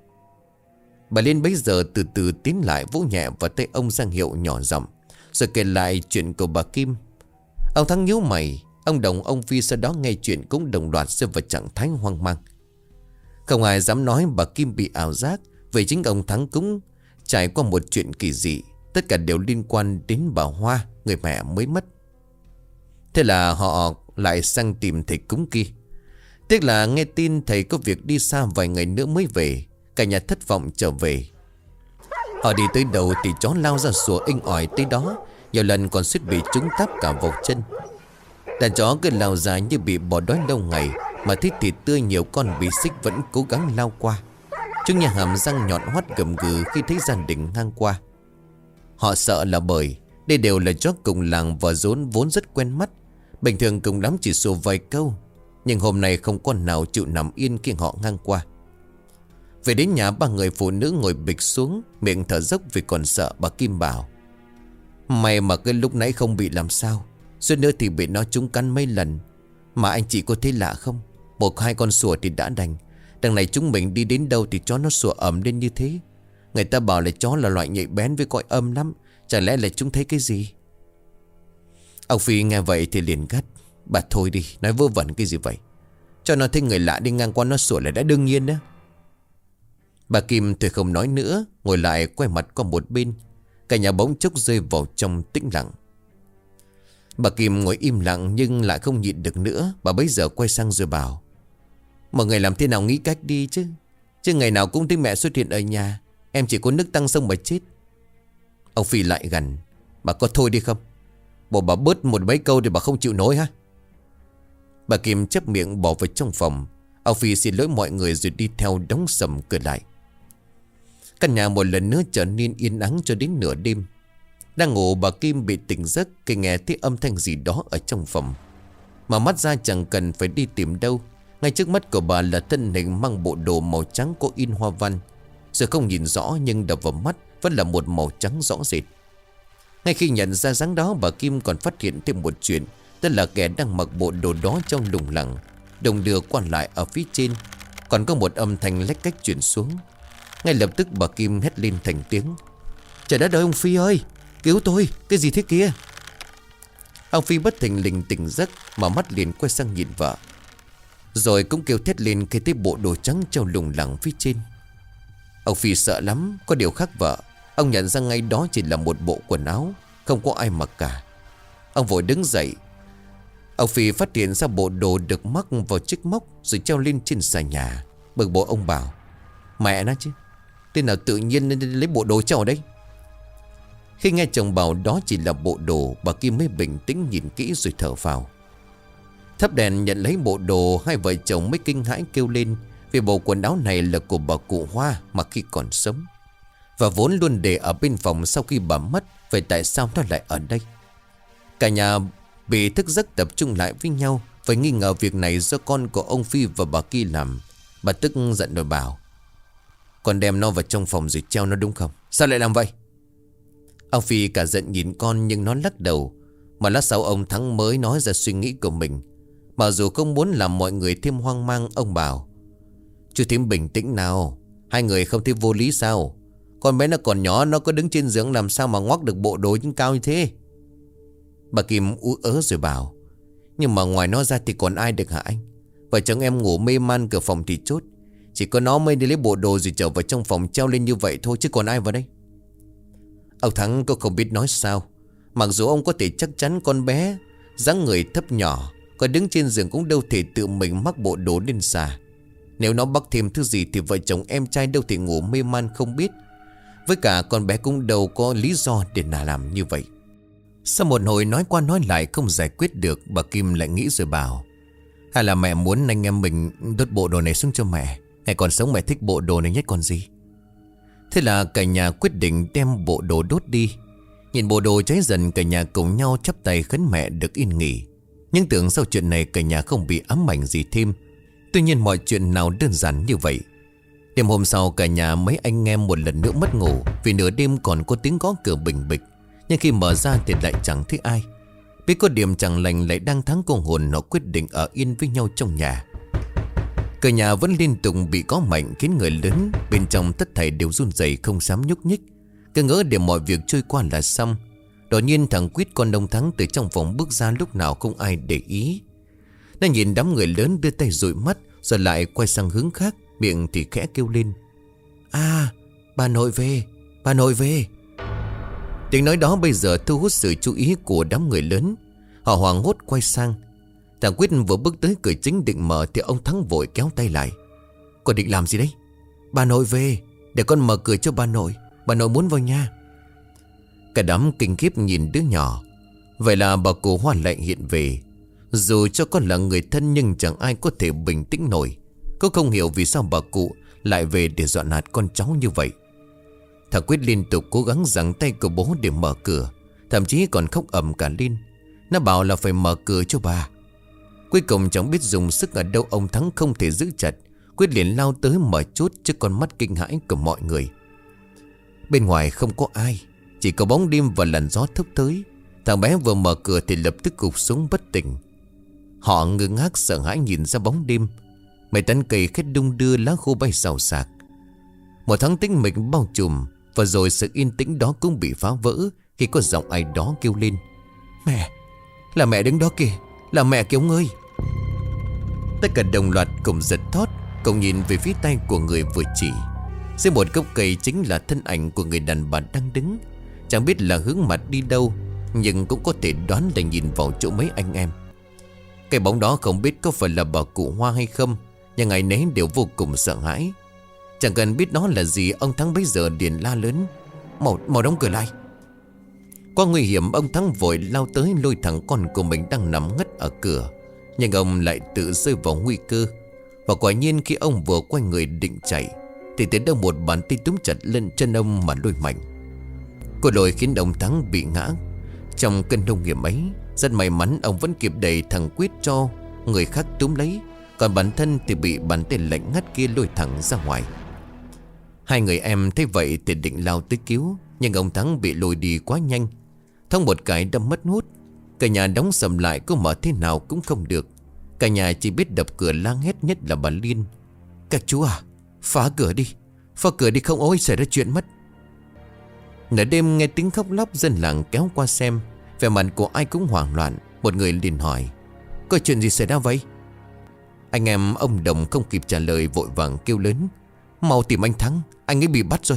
Bà Liên bấy giờ từ từ tiến lại, vỗ nhẹ vào tay ông ra hiệu nhỏ giọng, rồi kể lại chuyện của bà Kim. Ông Thắng nhíu mày. Ông Đồng, ông Phi sau đó nghe chuyện cũng đồng loạt rơi vào trạng thái hoang mang. Không ai dám nói bà Kim bị ảo giác, vì chính ông Thắng cũng trải qua một chuyện kỳ dị. Tất cả đều liên quan đến bà Hoa, người mẹ mới mất. Thế là họ lại sang tìm thầy cúng kia. Tiếc là nghe tin thầy có việc đi xa vài ngày nữa mới về. Cả nhà thất vọng trở về. Họ đi tới đầu thì chó lao ra sủa inh ỏi tới đó, nhiều lần còn suýt bị chúng táp cả vào chân. Đàn chó cứ lao dài như bị bỏ đói lâu ngày, mà thấy thịt tươi nhiều con bị xích vẫn cố gắng lao qua. Chúng nhà hàm răng nhọn hoắt gầm gừ khi thấy gia đình ngang qua. Họ sợ là bởi đây đều là chó cùng làng và vốn rất quen mắt. Bình thường cùng lắm chỉ sủa vài câu, nhưng hôm nay không con nào chịu nằm yên khi họ ngang qua. Về đến nhà, ba người phụ nữ ngồi bịch xuống, miệng thở dốc vì còn sợ. Bà Kim bảo: May mà cái lúc nãy không bị làm sao, suốt nữa thì bị nó trúng cắn mấy lần. Mà anh chị có thấy lạ không? Một hai con sủa thì đã đành, đằng này chúng mình đi đến đâu thì chó nó sủa ầm lên như thế. Người ta bảo là chó là loại nhạy bén với cõi âm lắm. Chẳng lẽ là chúng thấy cái gì? Ông Phi nghe vậy thì liền gắt: Bà thôi đi, nói vớ vẩn cái gì vậy? Cho nó thấy người lạ đi ngang qua nó sủa là đã đương nhiên đó. Bà Kim thì không nói nữa, ngồi lại quay mặt qua một bên. Cả nhà bỗng chốc rơi vào trong tĩnh lặng. Bà Kim ngồi im lặng nhưng lại không nhịn được nữa. Bà bấy giờ quay sang rồi bảo: Mọi người làm thế nào nghĩ cách đi chứ. Chứ ngày nào cũng thấy mẹ xuất hiện ở nhà. Em chỉ có nước tăng sông mà chết. Ông Phi lại gằn: Bà có thôi đi không? Bộ bà bớt một mấy câu thì bà không chịu nổi ha. Bà Kim chép miệng bỏ vào trong phòng. Ông Phi xin lỗi mọi người rồi đi theo đóng sầm cửa lại. Căn nhà một lần nữa trở nên yên ắng cho đến nửa đêm. Đang ngủ, bà Kim bị tỉnh giấc khi nghe thấy âm thanh gì đó ở trong phòng. Mà mắt ra chẳng cần phải đi tìm đâu, ngay trước mắt của bà là thân hình mang bộ đồ màu trắng có in hoa văn. Rồi không nhìn rõ nhưng đập vào mắt vẫn là một màu trắng rõ rệt. Ngay khi nhận ra dáng đó, bà Kim còn phát hiện thêm một chuyện. Tức là kẻ đang mặc bộ đồ đó trong lùng lẳng, đồng đưa qua lại ở phía trên. Còn có một âm thanh lách cách chuyển xuống. Ngay lập tức bà Kim hét lên thành tiếng: "Trời đất ơi ông Phi ơi, cứu tôi, cái gì thế kia?" Ông Phi bất thình lình tỉnh giấc mà mắt liền quay sang nhìn vợ, rồi cũng kêu thét lên khi thấy bộ đồ trắng trong lùng lẳng phía trên. Ông Phi sợ lắm, có điều khác vợ. Ông nhận ra ngay đó chỉ là một bộ quần áo, không có ai mặc cả. Ông vội đứng dậy. Ông Phi phát hiện ra bộ đồ được mắc vào chiếc móc rồi treo lên trên xà nhà. Bực bội ông bảo: "Mẹ nó chứ, tên nào tự nhiên lấy bộ đồ treo ở đây?" Khi nghe chồng bảo đó chỉ là bộ đồ, bà Kim mới bình tĩnh nhìn kỹ rồi thở phào. Thắp đèn nhận lấy bộ đồ, hai vợ chồng mới kinh hãi kêu lên, vì bộ quần áo này là của bà cụ Hoa mà khi còn sống, và vốn luôn để ở bên phòng sau khi bà mất. Vậy tại sao nó lại ở đây? Cả nhà bị thức giấc tập trung lại với nhau, phải nghi ngờ việc này do con của ông Phi và bà Ki làm. Bà tức giận rồi bảo: "Con đem nó vào trong phòng rồi treo nó đúng không? Sao lại làm vậy?" Ông Phi cả giận nhìn con nhưng nó lắc đầu. Mà lát sau ông Thắng mới nói ra suy nghĩ của mình. Mặc dù không muốn làm mọi người thêm hoang mang, ông bảo: "Chú thím bình tĩnh nào, hai người không thấy vô lý sao? Con bé nó còn nhỏ, nó có đứng trên giường làm sao mà ngoắc được bộ đồ trên cao như thế?" Bà Kim ú ớ rồi bảo: "Nhưng mà ngoài nó ra thì còn ai được hả anh? Vợ chồng em ngủ mê man, cửa phòng thì chốt. Chỉ có nó mới đi lấy bộ đồ rồi trở vào trong phòng treo lên như vậy thôi, chứ còn ai vào đây?" Ông Thắng cũng không biết nói sao. Mặc dù ông có thể chắc chắn con bé dáng người thấp nhỏ, có đứng trên giường cũng đâu thể tự mình mắc bộ đồ lên xà. Nếu nó bắt thêm thứ gì thì vợ chồng em trai đâu thể ngủ mê man không biết. Với cả con bé cũng đâu có lý do để làm như vậy. Sau một hồi nói qua nói lại không giải quyết được, bà Kim lại nghĩ rồi bảo: "Hay là mẹ muốn anh em mình đốt bộ đồ này xuống cho mẹ? Ngày còn sống mẹ thích bộ đồ này nhất còn gì." Thế là cả nhà quyết định đem bộ đồ đốt đi. Nhìn bộ đồ cháy dần, cả nhà cùng nhau chắp tay khấn mẹ được yên nghỉ. Nhưng tưởng sau chuyện này cả nhà không bị ám ảnh gì thêm. Tuy nhiên mọi chuyện nào đơn giản như vậy. Đêm hôm sau cả nhà mấy anh em một lần nữa mất ngủ, vì nửa đêm còn có tiếng gõ cửa bình bịch. Nhưng khi mở ra thì lại chẳng thấy ai. Biết có điểm chẳng lành lại đang thắng cô hồn, họ quyết định ở yên với nhau trong nhà. Cửa nhà vẫn liên tục bị gõ mạnh khiến người lớn bên trong tất thảy đều run rẩy không dám nhúc nhích. Cứ ngỡ để mọi việc trôi qua là xong. Đột nhiên thằng Quýt con ông Thắng từ trong phòng bước ra lúc nào không ai để ý. Nó nhìn đám người lớn đưa tay dụi mắt, rồi lại quay sang hướng khác, miệng thì khẽ kêu lên: "À, bà nội về, bà nội về." Tiếng nói đó bây giờ thu hút sự chú ý của đám người lớn. Họ hoảng hốt quay sang. Thằng Quýt vừa bước tới cửa chính định mở thì ông Thắng vội kéo tay lại: "Con định làm gì đấy?" "Bà nội về, để con mở cửa cho bà nội muốn vào nhà." Cả đám kinh khiếp nhìn đứa nhỏ. Vậy là bà cụ Hoa lại hiện về. Dù cho con là người thân nhưng chẳng ai có thể bình tĩnh nổi. Cô không hiểu vì sao bà cụ lại về để dọa nạt con cháu như vậy. Thằng Quyết liên tục cố gắng giằng tay của bố để mở cửa, thậm chí còn khóc ầm cả lên. Nó bảo là phải mở cửa cho bà. Cuối cùng chẳng biết dùng sức ở đâu, ông Thắng không thể giữ chặt. Quyết liền lao tới mở chốt trước con mắt kinh hãi của mọi người. Bên ngoài không có ai, chỉ có bóng đêm và làn gió thốc tới. Thằng bé vừa mở cửa thì lập tức gục xuống bất tỉnh. Họ ngơ ngác sợ hãi nhìn ra bóng đêm. Mấy tán cây khét đung đưa, lá khô bay xào xạc. Một thoáng tĩnh mịch bao trùm. Và rồi sự yên tĩnh đó cũng bị phá vỡ khi có giọng ai đó kêu lên: "Mẹ, là mẹ đứng đó kìa, là mẹ kìa ông ơi." Tất cả đồng loạt cùng giật thót, cùng nhìn về phía tay của người vừa chỉ. Dưới một gốc cây chính là thân ảnh của người đàn bà đang đứng. Chẳng biết là hướng mặt đi đâu, nhưng cũng có thể đoán là nhìn vào chỗ mấy anh em. Cái bóng đó không biết có phải là bà cụ Hoa hay không, nhưng ai nấy đều vô cùng sợ hãi. Chẳng cần biết nó là gì, ông Thắng bấy giờ liền la lớn: Mau đóng cửa lại." Qua nguy hiểm, ông Thắng vội lao tới lôi thằng con của mình đang nằm ngất ở cửa. Nhưng ông lại tự rơi vào nguy cơ. Và quả nhiên khi ông vừa quay người định chạy thì tới đâu một bàn tay túm chặt lên chân ông mà lôi mạnh. Cô lôi khiến ông Thắng bị ngã. Trong cơn nông nghiệp ấy, rất may mắn ông vẫn kịp đẩy thằng Quyết cho người khác túm lấy, còn bản thân thì bị bàn tay lạnh ngắt kia lôi thẳng ra ngoài. Hai người em thấy vậy thì định lao tới cứu, nhưng ông Thắng bị lôi đi quá nhanh. Thông một cái đâm mất hút. Cả nhà đóng sầm lại, có mở thế nào cũng không được. Cả nhà chỉ biết đập cửa la hét, nhất là bà Liên. Các chú à, phá cửa đi, phá cửa đi, không ôi xảy ra chuyện mất. Nửa đêm nghe tiếng khóc lóc, dân làng kéo qua xem. Vẻ mặt của ai cũng hoảng loạn. Một người liền hỏi: có chuyện gì xảy ra vậy? Anh em ông Đồng không kịp trả lời, vội vàng kêu lớn: mau tìm anh Thắng, anh ấy bị bắt rồi.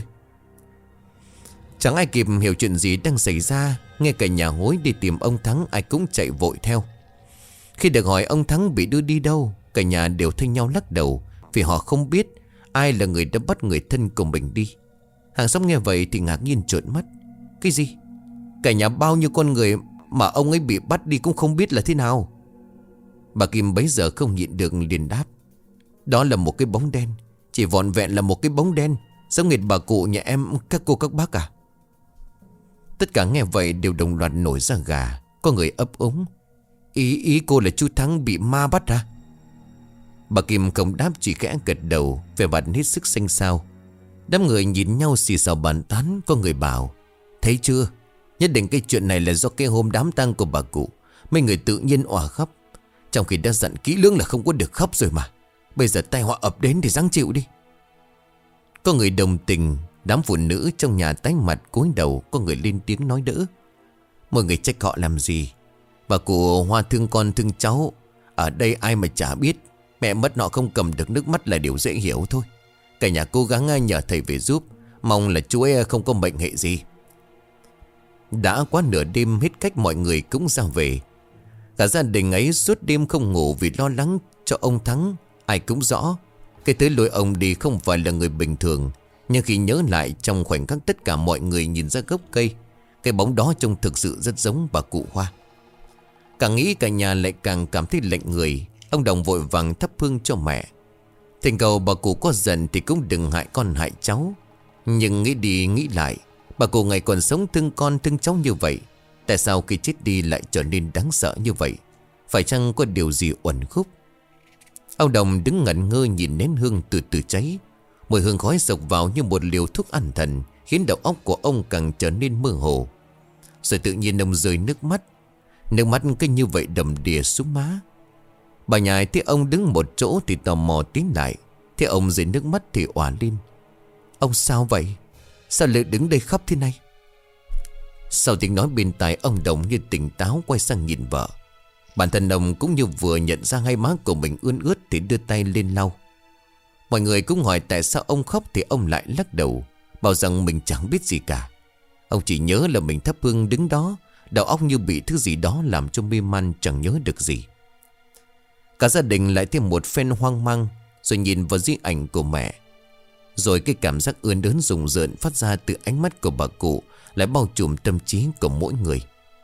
Chẳng ai kịp hiểu chuyện gì đang xảy ra. Nghe cả nhà hối đi tìm ông Thắng, ai cũng chạy vội theo. Khi được hỏi ông Thắng bị đưa đi đâu, cả nhà đều thay nhau lắc đầu, vì họ không biết ai là người đã bắt người thân của mình đi. Hàng xóm nghe vậy thì ngạc nhiên trợn mắt: cái gì? Cả nhà bao nhiêu con người mà ông ấy bị bắt đi cũng không biết là thế nào? Bà Kim bấy giờ không nhịn được liền đáp: đó là một cái bóng đen, chỉ vỏn vẹn là một cái bóng đen, giống nghệt bà cụ nhà em các cô các bác à. Tất cả nghe vậy đều đồng loạt nổi da gà. Có người ấp úng: Ý cô là chú Thắng bị ma bắt à? Bà Kim không đáp, chỉ khẽ gật đầu, vẻ mặt hết sức xanh xao. Đám người nhìn nhau xì xào bàn tán. Có người bảo: thấy chưa, nhất định cái chuyện này là do cái hôm đám tang của bà cụ, mấy người tự nhiên òa khóc, trong khi đã dặn kỹ lưỡng là không có được khóc rồi mà. Bây giờ tai họa ập đến thì ráng chịu đi. Có người đồng tình. Đám phụ nữ trong nhà tái mặt cúi đầu. Có người lên tiếng nói đỡ: mọi người trách họ làm gì? Bà cụ Hoa thương con thương cháu, ở đây ai mà chả biết. Mẹ mất nọ không cầm được nước mắt là điều dễ hiểu thôi. Cả nhà cố gắng nhờ thầy về giúp, mong là chú ấy không có bệnh hệ gì. Đã quá nửa đêm, hết cách mọi người cũng ra về. Cả gia đình ấy suốt đêm không ngủ vì lo lắng cho ông Thắng. Ai cũng rõ cái tới lôi ông đi không phải là người bình thường. Nhưng khi nhớ lại, trong khoảnh khắc tất cả mọi người nhìn ra gốc cây, cái bóng đó trông thực sự rất giống bà cụ Hoa. Càng nghĩ cả nhà lại càng cảm thấy lạnh người. Ông Đồng vội vàng thắp hương cho mẹ, thỉnh cầu bà cụ có giận thì cũng đừng hại con hại cháu. Nhưng nghĩ đi nghĩ lại, bà cụ ngày còn sống thương con thương cháu như vậy, tại sao khi chết đi lại trở nên đáng sợ như vậy? Phải chăng có điều gì uẩn khúc? Ông Đồng đứng ngẩn ngơ nhìn nén hương từ từ cháy. Mùi hương khói sộc vào như một liều thuốc an thần, khiến đầu óc của ông càng trở nên mơ hồ. Rồi tự nhiên ông rơi nước mắt. Nước mắt cứ như vậy đầm đìa xuống má. Bà Nhài thấy ông đứng một chỗ thì tò mò tiến lại. Thấy ông rơi nước mắt thì òa lên: ông sao vậy? Sao lại đứng đây khóc thế này? Sau tiếng nói bên tai, ông Đồng như tỉnh táo quay sang nhìn vợ. Bản thân ông cũng như vừa nhận ra hai má của mình ươn ướt thì đưa tay lên lau. Mọi người cũng hỏi tại sao ông khóc thì ông lại lắc đầu, bảo rằng mình chẳng biết gì cả. Ông chỉ nhớ là mình thắp hương đứng đó, đầu óc như bị thứ gì đó làm cho mê man, chẳng nhớ được gì. Cả gia đình lại thêm một phen hoang mang, rồi nhìn vào di ảnh của mẹ. Rồi cái cảm giác ươn ớn rùng rợn phát ra từ ánh mắt của bà cụ lại bao trùm tâm trí của mỗi người.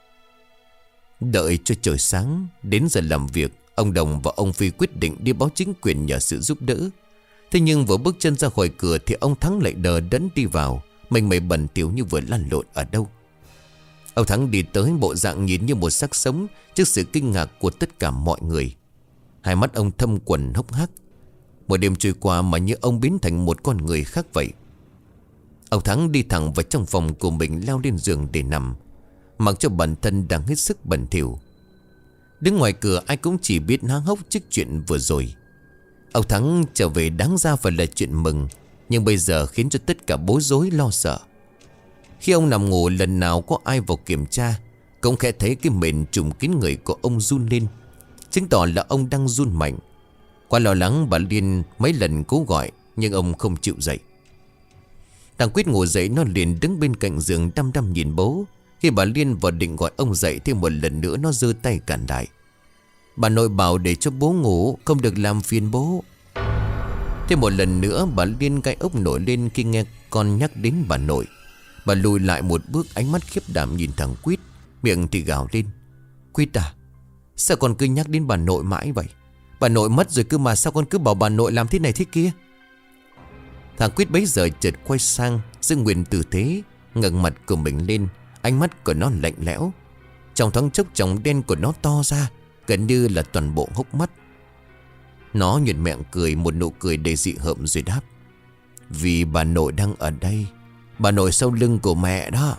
Đợi cho trời sáng, đến giờ làm việc, ông Đồng và ông Phi quyết định đi báo chính quyền nhờ sự giúp đỡ. Thế nhưng vừa bước chân ra khỏi cửa thì ông Thắng lại đờ đẫn đi vào, mình mẩy bẩn thỉu như vừa lăn lộn ở đâu. Ông Thắng đi tới bộ dạng nhìn như một xác sống trước sự kinh ngạc của tất cả mọi người. Hai mắt ông thâm quầng hốc hác. Một đêm trôi qua mà như ông biến thành một con người khác vậy. Ông Thắng đi thẳng vào trong phòng của mình, leo lên giường để nằm, mặc cho bản thân đang hết sức bẩn thỉu. Đứng ngoài cửa ai cũng chỉ biết há hốc trước chuyện vừa rồi. Ông Thắng trở về đáng ra phải là chuyện mừng, nhưng bây giờ khiến cho tất cả bối rối lo sợ. Khi ông nằm ngủ, lần nào có ai vào kiểm tra cũng khẽ thấy cái mền trùm kín người của ông run lên, chứng tỏ là ông đang run mạnh. Quá lo lắng, bà Liên mấy lần cố gọi nhưng ông không chịu dậy. Thằng Quyết ngồi dậy, nó liền đứng bên cạnh giường đăm đăm nhìn bố. Khi bà Liên vào định gọi ông dậy thì một lần nữa nó giơ tay cản lại. Bà nội bảo để cho bố ngủ, không được làm phiền bố. Thêm một lần nữa bà Liên gai ốc nổi lên khi nghe con nhắc đến bà nội. Bà lùi lại một bước, ánh mắt khiếp đảm nhìn thằng Quyết, miệng thì gào lên: Quyết à, sao con cứ nhắc đến bà nội mãi vậy? Bà nội mất rồi cơ mà, sao con cứ bảo bà nội làm thế này thế kia? Thằng Quyết bấy giờ chợt quay sang, giữ nguyên tư thế, ngẩng mặt của mình lên. Ánh mắt của nó lạnh lẽo. Trong thoáng chốc tròng đen của nó to ra, gần như là toàn bộ hốc mắt. Nó nhoẻn miệng cười một nụ cười đầy dị hợm rồi đáp: Vì bà nội đang ở đây. Bà nội sau lưng của mẹ đó.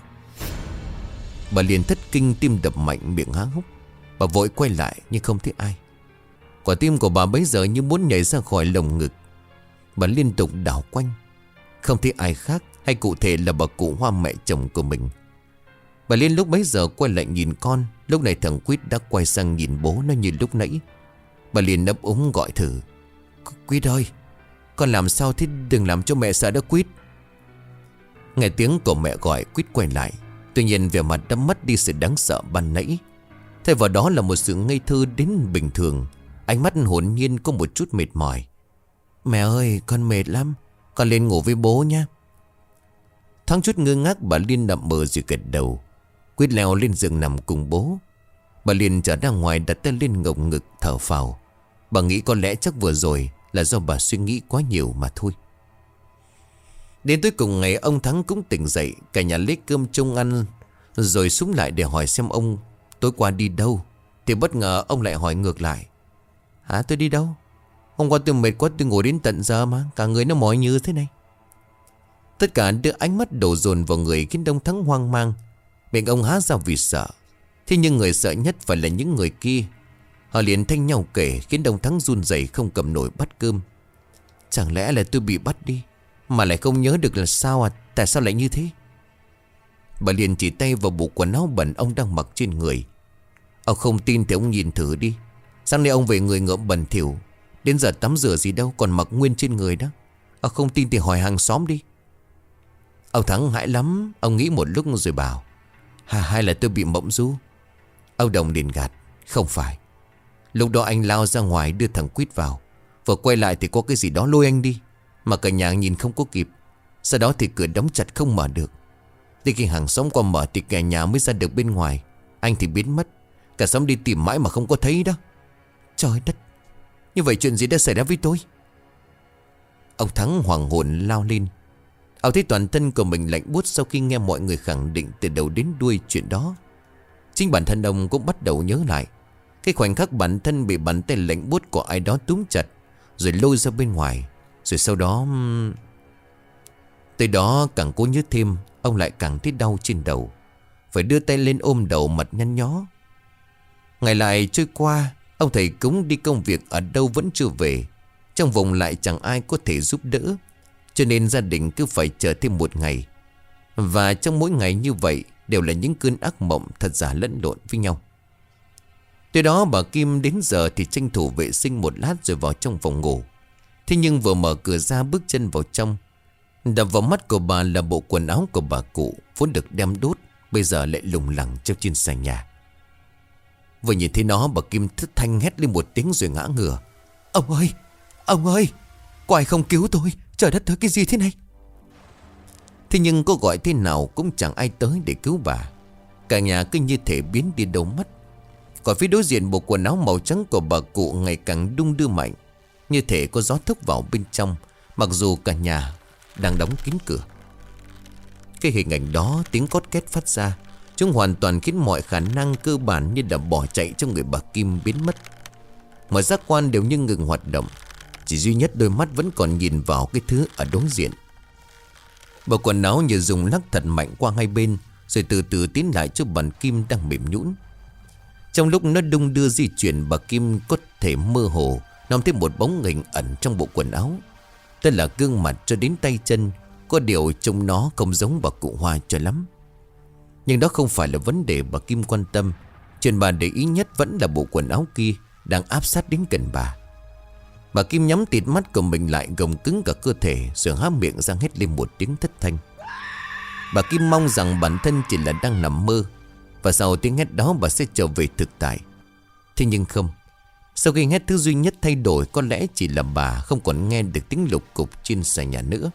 Bà liền thất kinh, tim đập mạnh, miệng há hốc. Bà vội quay lại nhưng không thấy ai. Quả tim của bà bấy giờ như muốn nhảy ra khỏi lồng ngực. Bà liên tục đảo quanh, không thấy ai khác, hay cụ thể là bà cụ Hoa, mẹ chồng của mình. Bà Liên lúc bấy giờ quay lại nhìn con. Lúc này thằng Quýt đã quay sang nhìn bố nó như lúc nãy. Bà Liên ấp úng gọi thử: Quýt ơi, con làm sao thế, đừng làm cho mẹ sợ đó Quýt. Nghe tiếng của mẹ gọi, Quýt quay lại. Tuy nhiên vẻ mặt đã mất đi sự đáng sợ ban nãy. Thay vào đó là một sự ngây thơ đến bình thường. Ánh mắt hồn nhiên có một chút mệt mỏi. Mẹ ơi, con mệt lắm, con lên ngủ với bố nhé. Thoáng chút ngơ ngác, bà Liên nằm mơ rồi gật đầu. Quýt leo lên giường nằm cùng bố. Bà Liên trở ra ngoài, đặt tay lên ngồng ngực thở phào. Bà nghĩ có lẽ chắc vừa rồi là do bà suy nghĩ quá nhiều mà thôi. Đến tối cùng ngày, ông Thắng cũng tỉnh dậy. Cả nhà lấy cơm chung ăn, rồi xuống lại để hỏi xem ông tối qua đi đâu. Thì bất ngờ ông lại hỏi ngược lại: Hả, tôi đi đâu? Hôm qua tôi mệt quá, tôi ngủ đến tận giờ mà cả người nó mỏi như thế này. Tất cả đưa ánh mắt đổ dồn vào người, khiến ông Thắng hoang mang. Miệng ông há ra vì sợ. Thế nhưng người sợ nhất phải là những người kia. Họ liền thanh nhau kể, khiến ông Thắng run rẩy không cầm nổi bát cơm. Chẳng lẽ là tôi bị bắt đi, mà lại không nhớ được là sao à? Tại sao lại như thế? Bà liền chỉ tay vào bộ quần áo bẩn ông đang mặc trên người. Ông không tin thì ông nhìn thử đi. Sáng nay ông về người ngợm bẩn thỉu, đến giờ tắm rửa gì đâu, còn mặc nguyên trên người đó. Ông không tin thì hỏi hàng xóm đi. Ông Thắng hãi lắm. Ông nghĩ một lúc rồi bảo: hay là tôi bị mộng du? Ông Đồng liền gạt: Không phải. Lúc đó anh lao ra ngoài đưa thằng Quýt vào, vừa quay lại thì có cái gì đó lôi anh đi, mà cả nhà nhìn không có kịp. Sau đó thì cửa đóng chặt không mở được. Thì khi hàng xóm qua mở thì cả nhà mới ra được bên ngoài. Anh thì biến mất. Cả xóm đi tìm mãi mà không có thấy đó. Trời đất, như vậy chuyện gì đã xảy ra với tôi? Ông Thắng hoảng hồn lao lên. Ông thấy toàn thân của mình lạnh buốt sau khi nghe mọi người khẳng định từ đầu đến đuôi chuyện đó. Chính bản thân ông cũng bắt đầu nhớ lại cái khoảnh khắc bản thân bị bàn tay lạnh buốt của ai đó túm chặt, rồi lôi ra bên ngoài. Rồi sau đó tới đó càng cố nhớ thêm, ông lại càng thấy đau trên đầu, phải đưa tay lên ôm đầu, mặt nhăn nhó. Ngày lại trôi qua, ông thầy cúng đi công việc ở đâu vẫn chưa về. Trong vùng lại chẳng ai có thể giúp đỡ, cho nên gia đình cứ phải chờ thêm một ngày. Và trong mỗi ngày như vậy đều là những cơn ác mộng thật giả lẫn lộn với nhau. Từ đó bà Kim đến giờ thì tranh thủ vệ sinh một lát rồi vào trong phòng ngủ. Thế nhưng vừa mở cửa ra bước chân vào trong, đập vào mắt của bà là bộ quần áo của bà cụ vốn được đem đốt, bây giờ lại lủng lẳng treo trên sàn nhà. Vừa nhìn thấy nó, bà Kim thất thanh hét lên một tiếng rồi ngã ngửa. Ông ơi, ông ơi, có ai không cứu tôi? Trời đất ơi, cái gì thế này? Thế nhưng có gọi thế nào cũng chẳng ai tới để cứu bà. Cả nhà cứ như thể biến đi đâu mất. Còn phía đối diện, bộ quần áo màu trắng của bà cụ ngày càng đung đưa mạnh, như thể có gió thốc vào bên trong, mặc dù cả nhà đang đóng kín cửa. Cái hình ảnh đó, tiếng cót két phát ra, chúng hoàn toàn khiến mọi khả năng cơ bản như đã bỏ chạy trong người bà Kim biến mất. Mọi giác quan đều như ngừng hoạt động, chỉ duy nhất đôi mắt vẫn còn nhìn vào cái thứ ở đối diện. Bộ quần áo như dùng lắc thật mạnh qua hai bên, rồi từ từ tiến lại cho bàn Kim đang mềm nhũn. Trong lúc nó đung đưa di chuyển, bà Kim có thể mơ hồ nắm thấy một bóng hình ẩn trong bộ quần áo. Tên là gương mặt cho đến tay chân, có điều trông nó không giống bà cụ Hoa cho lắm. Nhưng đó không phải là vấn đề bà Kim quan tâm. Chuyện bà để ý nhất vẫn là bộ quần áo kia đang áp sát đến gần bà. Bà Kim nhắm tịt mắt của mình lại, gồng cứng cả cơ thể, rồi há miệng ra hét lên một tiếng thất thanh. Bà Kim mong rằng bản thân chỉ là đang nằm mơ, và sau tiếng hét đó bà sẽ trở về thực tại. Thế nhưng không. Sau khi hét, thứ duy nhất thay đổi có lẽ chỉ là bà không còn nghe được tiếng lục cục trên sàn nhà nữa.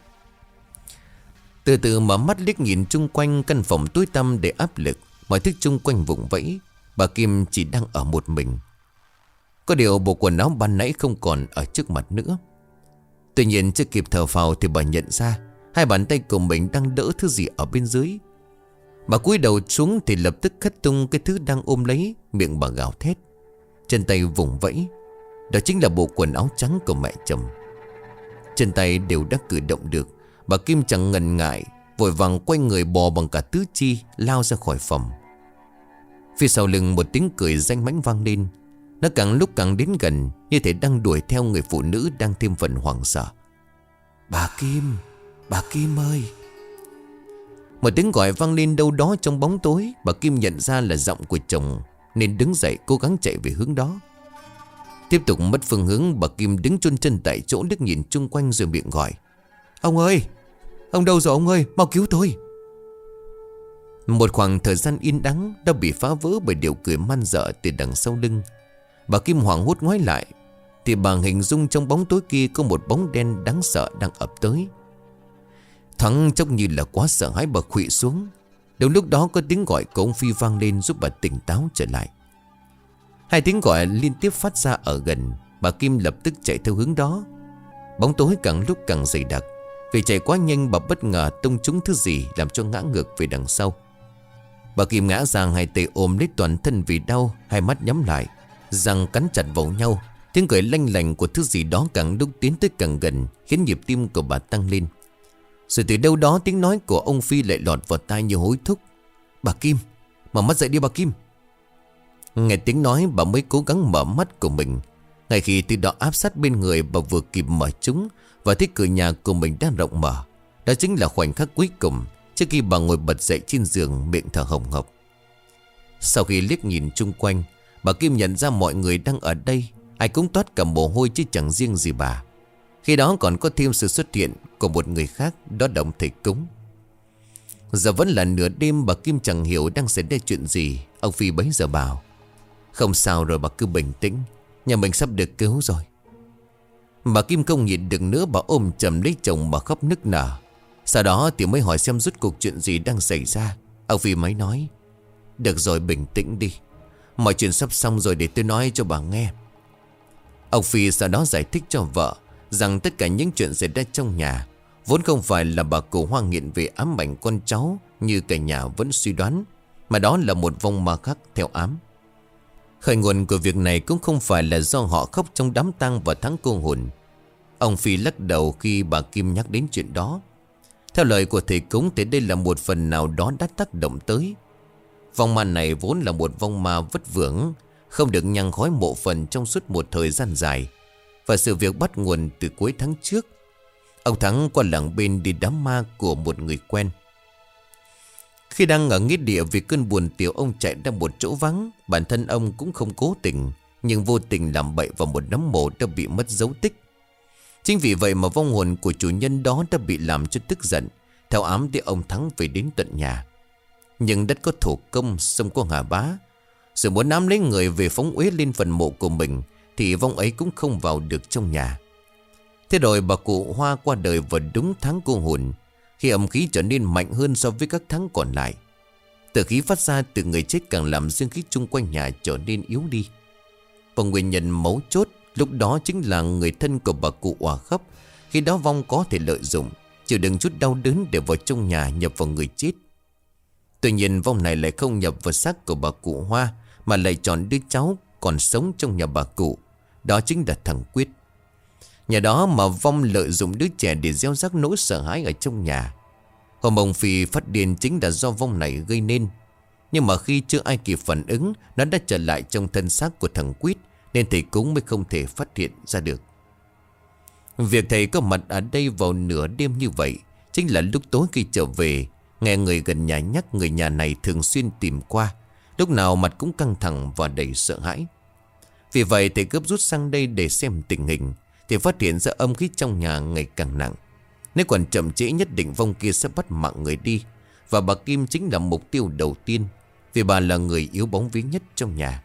Từ từ mở mắt liếc nhìn chung quanh căn phòng tối tăm để áp lực, mọi thứ chung quanh vùng vẫy. Bà Kim chỉ đang ở một mình. Có điều bộ quần áo ban nãy không còn ở trước mặt nữa. Tuy nhiên chưa kịp thở phào thì bà nhận ra hai bàn tay của mình đang đỡ thứ gì ở bên dưới. Bà cúi đầu xuống thì lập tức khất tung cái thứ đang ôm lấy, miệng bà gào thét, chân tay vùng vẫy. Đó chính là bộ quần áo trắng của mẹ chồng. Chân tay đều đã cử động được, Bà Kim chẳng ngần ngại, vội vàng quay người bò bằng cả tứ chi, lao ra khỏi phòng. Phía sau lưng một tiếng cười danh mãnh vang lên. Nó càng lúc càng đến gần, như thể đang đuổi theo người phụ nữ đang thêm phần hoảng sợ. Bà Kim, bà Kim ơi. Một tiếng gọi vang lên đâu đó trong bóng tối. Bà Kim nhận ra là giọng của chồng, nên đứng dậy cố gắng chạy về hướng đó. Tiếp tục mất phương hướng, bà Kim đứng chôn chân tại chỗ, liếc nhìn chung quanh rồi miệng gọi. Ông ơi, ông đâu rồi ông ơi, mau cứu tôi. Một khoảng thời gian yên đắng đã bị phá vỡ bởi điệu cười man dợ từ đằng sau lưng. Bà Kim hoảng hốt ngoái lại, thì bà hình dung trong bóng tối kia có một bóng đen đáng sợ đang ập tới. Thoáng chốc như là quá sợ hãi, bà khuỵu xuống. Đúng lúc đó có tiếng gọi của ông Phi vang lên, giúp bà tỉnh táo trở lại. Hai tiếng gọi liên tiếp phát ra ở gần. Bà Kim lập tức chạy theo hướng đó. Bóng tối càng lúc càng dày đặc. Vì chạy quá nhanh, bà bất ngờ tông trúng thứ gì làm cho ngã ngược về đằng sau. Bà Kim ngã ra, hai tay ôm lấy toàn thân vì đau, hai mắt nhắm lại, răng cắn chặt vào nhau. Tiếng cười lanh lành của thứ gì đó càng lúc tiến tới càng gần, khiến nhịp tim của bà tăng lên. Rồi từ đâu đó tiếng nói của ông Phi lại lọt vào tai như hối thúc. Bà Kim, mở mắt dậy đi bà Kim. Nghe tiếng nói, bà mới cố gắng mở mắt của mình. Ngay khi từ đó áp sát bên người, bà vừa kịp mở chúng và thấy cửa nhà của mình đang rộng mở. Đó chính là khoảnh khắc cuối cùng trước khi bà ngồi bật dậy trên giường, miệng thở hồng hộc. Sau khi liếc nhìn chung quanh, bà Kim nhận ra mọi người đang ở đây, ai cũng toát cả mồ hôi chứ chẳng riêng gì bà. Khi đó còn có thêm sự xuất hiện của một người khác, đó là ông thầy cúng. Giờ vẫn là nửa đêm, bà Kim chẳng hiểu đang xảy ra chuyện gì. Ông Phi bấy giờ bảo: Không sao rồi, bà cứ bình tĩnh, nhà mình sắp được cứu rồi. Bà Kim không nhịn được nữa, bà ôm chầm lấy chồng mà khóc nức nở. Sau đó thì mới hỏi xem rốt cuộc chuyện gì đang xảy ra. Ông Phi mới nói: Được rồi, bình tĩnh đi, mọi chuyện sắp xong rồi, để tôi nói cho bà nghe. Ông Phi sau đó giải thích cho vợ rằng tất cả những chuyện xảy ra trong nhà vốn không phải là bà cụ Hoa nghiện về ám ảnh con cháu như cả nhà vẫn suy đoán, mà đó là một vong ma khác theo ám. Khởi nguồn của việc này cũng không phải là do họ khóc trong đám tang vào tháng cô hồn. Ông Phi lắc đầu khi bà Kim nhắc đến chuyện đó. Theo lời của thầy cúng thì đây là một phần nào đó đã tác động tới. Vong ma này vốn là một vong ma vất vưởng, không được nhang khói mộ phần trong suốt một thời gian dài. Và sự việc bắt nguồn từ cuối tháng trước. Ông Thắng qua làng bên đi đám ma của một người quen. Khi đang ở nghĩa địa vì cơn buồn tiểu, ông chạy ra một chỗ vắng. Bản thân ông cũng không cố tình, nhưng vô tình làm bậy vào một nấm mộ đã bị mất dấu tích. Chính vì vậy mà vong hồn của chủ nhân đó đã bị làm cho tức giận, theo ám để ông Thắng về đến tận nhà. Nhưng đất có thổ công, sông có hà bá, rồi muốn nắm lấy người về phóng uế lên phần mộ của mình, thì vong ấy cũng không vào được trong nhà. Thế rồi bà cụ Hoa qua đời vào đúng tháng cô hồn, khi âm khí trở nên mạnh hơn so với các tháng còn lại. Tử khí phát ra từ người chết càng làm dương khí chung quanh nhà trở nên yếu đi. Và nguyên nhân mấu chốt lúc đó chính là người thân của bà cụ òa khóc. Khi đó vong có thể lợi dụng, chịu đựng chút đau đớn để vào trong nhà nhập vào người chết. Tuy nhiên vong này lại không nhập vào xác của bà cụ Hoa, mà lại chọn đứa cháu còn sống trong nhà bà cụ. Đó chính là thằng Quyết. Nhà đó mà vong lợi dụng đứa trẻ để gieo rắc nỗi sợ hãi ở trong nhà. Hôm ông Phi phát điên chính là do vong này gây nên. Nhưng mà khi chưa ai kịp phản ứng, nó đã trở lại trong thân xác của thằng Quyết, nên thầy cúng mới không thể phát hiện ra được. Việc thầy có mặt ở đây vào nửa đêm như vậy chính là lúc tối khi trở về. Nghe người gần nhà nhắc người nhà này thường xuyên tìm qua, lúc nào mặt cũng căng thẳng và đầy sợ hãi. Vì vậy thầy gấp rút sang đây để xem tình hình, thì phát hiện ra âm khí trong nhà ngày càng nặng. Nếu còn chậm trễ nhất định vong kia sẽ bắt mạng người đi. Và bà Kim chính là mục tiêu đầu tiên, vì bà là người yếu bóng vía nhất trong nhà.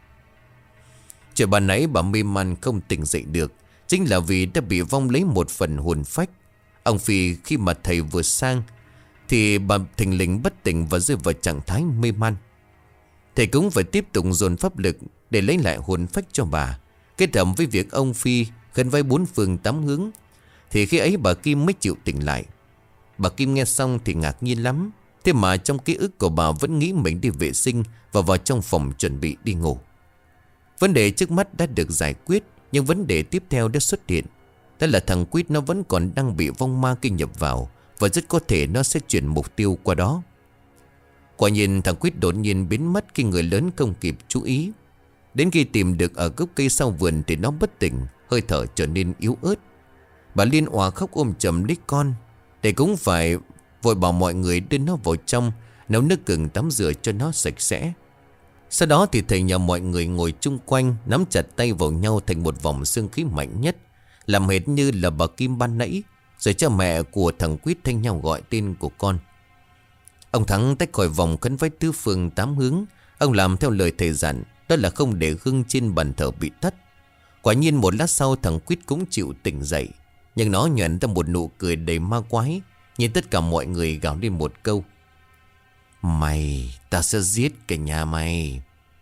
Chuyện bà nãy bà mê man không tỉnh dậy được chính là vì đã bị vong lấy một phần hồn phách. Ông Phi khi mà thầy vừa sang thì bà thình lình bất tỉnh và rơi vào trạng thái mê man. Thầy cũng phải tiếp tục dồn pháp lực để lấy lại hồn phách cho bà, kết hợp với việc ông Phi khấn vái bốn phương tám hướng, thì khi ấy bà Kim mới chịu tỉnh lại. Bà Kim nghe xong thì ngạc nhiên lắm. Thế mà trong ký ức của bà vẫn nghĩ mình đi vệ sinh và vào trong phòng chuẩn bị đi ngủ. Vấn đề trước mắt đã được giải quyết, nhưng vấn đề tiếp theo đã xuất hiện. Đó là thằng Quyết nó vẫn còn đang bị vong ma kia nhập vào và rất có thể nó sẽ chuyển mục tiêu qua đó. Quả nhiên thằng Quýt đột nhiên biến mất khi người lớn không kịp chú ý. Đến khi tìm được ở gốc cây sau vườn thì nó bất tỉnh, hơi thở trở nên yếu ớt. Bà Liên òa khóc ôm chầm lấy con. Thầy cũng phải vội bảo mọi người đưa nó vào trong, nấu nước gừng tắm rửa cho nó sạch sẽ. Sau đó thì thầy nhờ mọi người ngồi chung quanh, nắm chặt tay vào nhau thành một vòng xương khí mạnh nhất, làm hệt như là bà Kim ban nãy. Rồi cha mẹ của thằng Quýt thanh nhau gọi tên của con. Ông Thắng tách khỏi vòng khấn vái tứ phương tám hướng. Ông làm theo lời thầy dặn, đó là không để hương trên bàn thờ bị tắt. Quả nhiên một lát sau thằng Quýt cũng chịu tỉnh dậy, nhưng nó nhoẻn ra một nụ cười đầy ma quái, nhìn tất cả mọi người gào lên một câu: "Mày, ta sẽ giết cả nhà mày."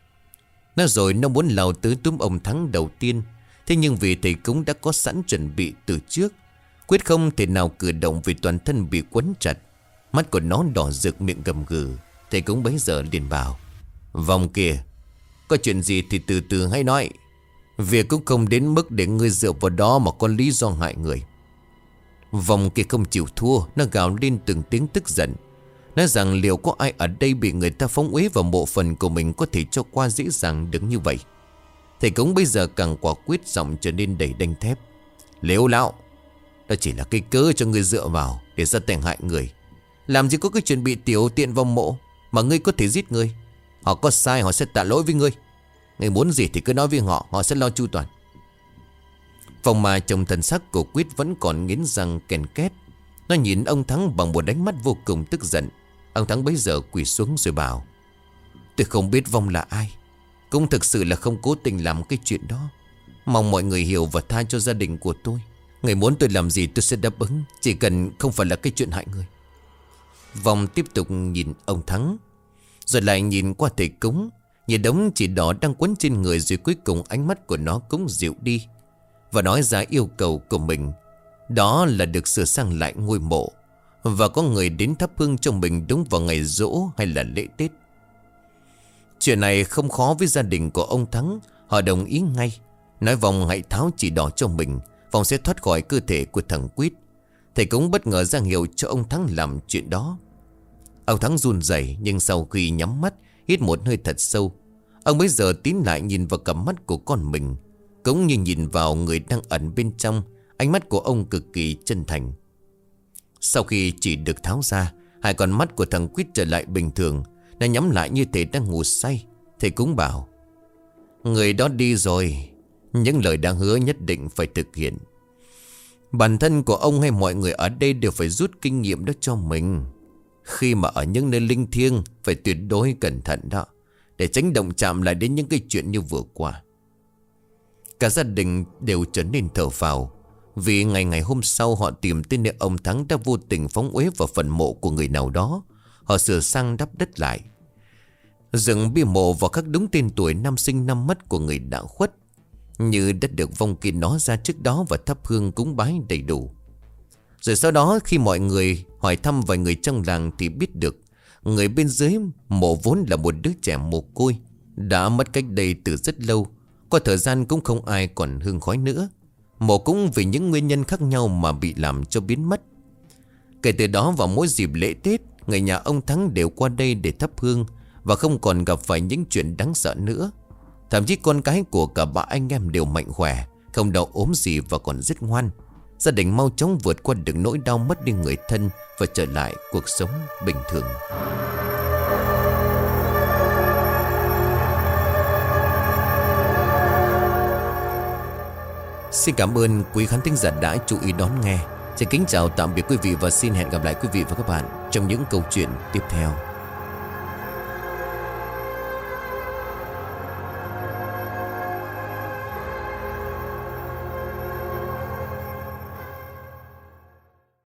Nói rồi nó muốn lao tới túm ông Thắng đầu tiên. Thế nhưng vì thầy cúng đã có sẵn chuẩn bị từ trước, Quyết không thể nào cử động vì toàn thân bị quấn chặt. Mắt của nó đỏ rực, miệng gầm gừ. Thầy cúng bấy giờ liền bảo: "Vòng kìa, có chuyện gì thì từ từ hãy nói. Việc cũng không đến mức để ngươi dựa vào đó mà có lý do hại người." Vòng kia không chịu thua, nó gào lên từng tiếng tức giận, nói rằng liệu có ai ở đây bị người ta phóng uế vào mộ phần của mình có thể cho qua dễ dàng đứng như vậy. Thầy cúng bây giờ càng quả quyết, giọng trở nên đầy đanh thép: "Lếu lão, đó chỉ là cái cớ cho ngươi dựa vào để ra tay hại người. Làm gì có cái chuyện bị tiểu tiện vào mộ mà ngươi có thể giết người. Họ có sai họ sẽ tạ lỗi với ngươi. Ngươi muốn gì thì cứ nói với họ, họ sẽ lo chu toàn." Phòng mà trong thần sắc của Quyết vẫn còn nghiến răng kèn két. Nó nhìn ông Thắng bằng một ánh mắt vô cùng tức giận. Ông Thắng bấy giờ quỳ xuống rồi bảo: "Tôi không biết Vong là ai, cũng thực sự là không cố tình làm cái chuyện đó. Mong mọi người hiểu và tha cho gia đình của tôi. Người muốn tôi làm gì tôi sẽ đáp ứng, chỉ cần không phải là cái chuyện hại người." Vong tiếp tục nhìn ông Thắng, rồi lại nhìn qua thầy cúng, nhìn đống chỉ đỏ đang quấn trên người. Rồi cuối cùng ánh mắt của nó cũng dịu đi và nói ra yêu cầu của mình, đó là được sửa sang lại ngôi mộ và có người đến thắp hương cho mình đúng vào ngày giỗ hay là lễ Tết. Chuyện này không khó với gia đình của ông Thắng. Họ đồng ý ngay, nói Vong hãy tháo chỉ đỏ cho mình, Vong sẽ thoát khỏi cơ thể của thằng Quýt. Thầy cũng bất ngờ ra hiệu cho ông Thắng làm chuyện đó. Ông Thắng run rẩy, nhưng sau khi nhắm mắt hít một hơi thật sâu, ông bây giờ tín lại nhìn vào cặp mắt của con mình, cũng như nhìn vào người đang ẩn bên trong. Ánh mắt của ông cực kỳ chân thành. Sau khi chỉ được tháo ra, hai con mắt của thằng Quýt trở lại bình thường. Nó nhắm lại như thể đang ngủ say. Thầy cũng bảo: "Người đó đi rồi, những lời đã hứa nhất định phải thực hiện. Bản thân của ông hay mọi người ở đây đều phải rút kinh nghiệm đó cho mình. Khi mà ở những nơi linh thiêng phải tuyệt đối cẩn thận đó, để tránh động chạm lại đến những cái chuyện như vừa qua." Cả gia đình đều trở nên thở phào, vì ngày hôm sau họ tìm tới nơi ông Thắng đã vô tình phóng uế vào phần mộ của người nào đó. Họ sửa sang đắp đất lại, dựng bia mộ và khắc đúng tên tuổi, năm sinh năm mất của người đã khuất, như đã được Vong kia nói ra trước đó, và thắp hương cúng bái đầy đủ. Rồi sau đó khi mọi người hỏi thăm vài người trong làng thì biết được người bên dưới mộ vốn là một đứa trẻ mồ côi, đã mất cách đây từ rất lâu. Qua thời gian cũng không ai còn hương khói nữa. Mộ cũng vì những nguyên nhân khác nhau mà bị làm cho biến mất. Kể từ đó vào mỗi dịp lễ Tết, người nhà ông Thắng đều qua đây để thắp hương, và không còn gặp phải những chuyện đáng sợ nữa. Thậm chí con cái của cả ba anh em đều mạnh khỏe, không đau ốm gì và còn rất ngoan. Gia đình mau chóng vượt qua được nỗi đau mất đi người thân và trở lại cuộc sống bình thường. Xin cảm ơn quý khán thính giả đã chú ý đón nghe. Xin kính chào tạm biệt quý vị và xin hẹn gặp lại quý vị và các bạn trong những câu chuyện tiếp theo.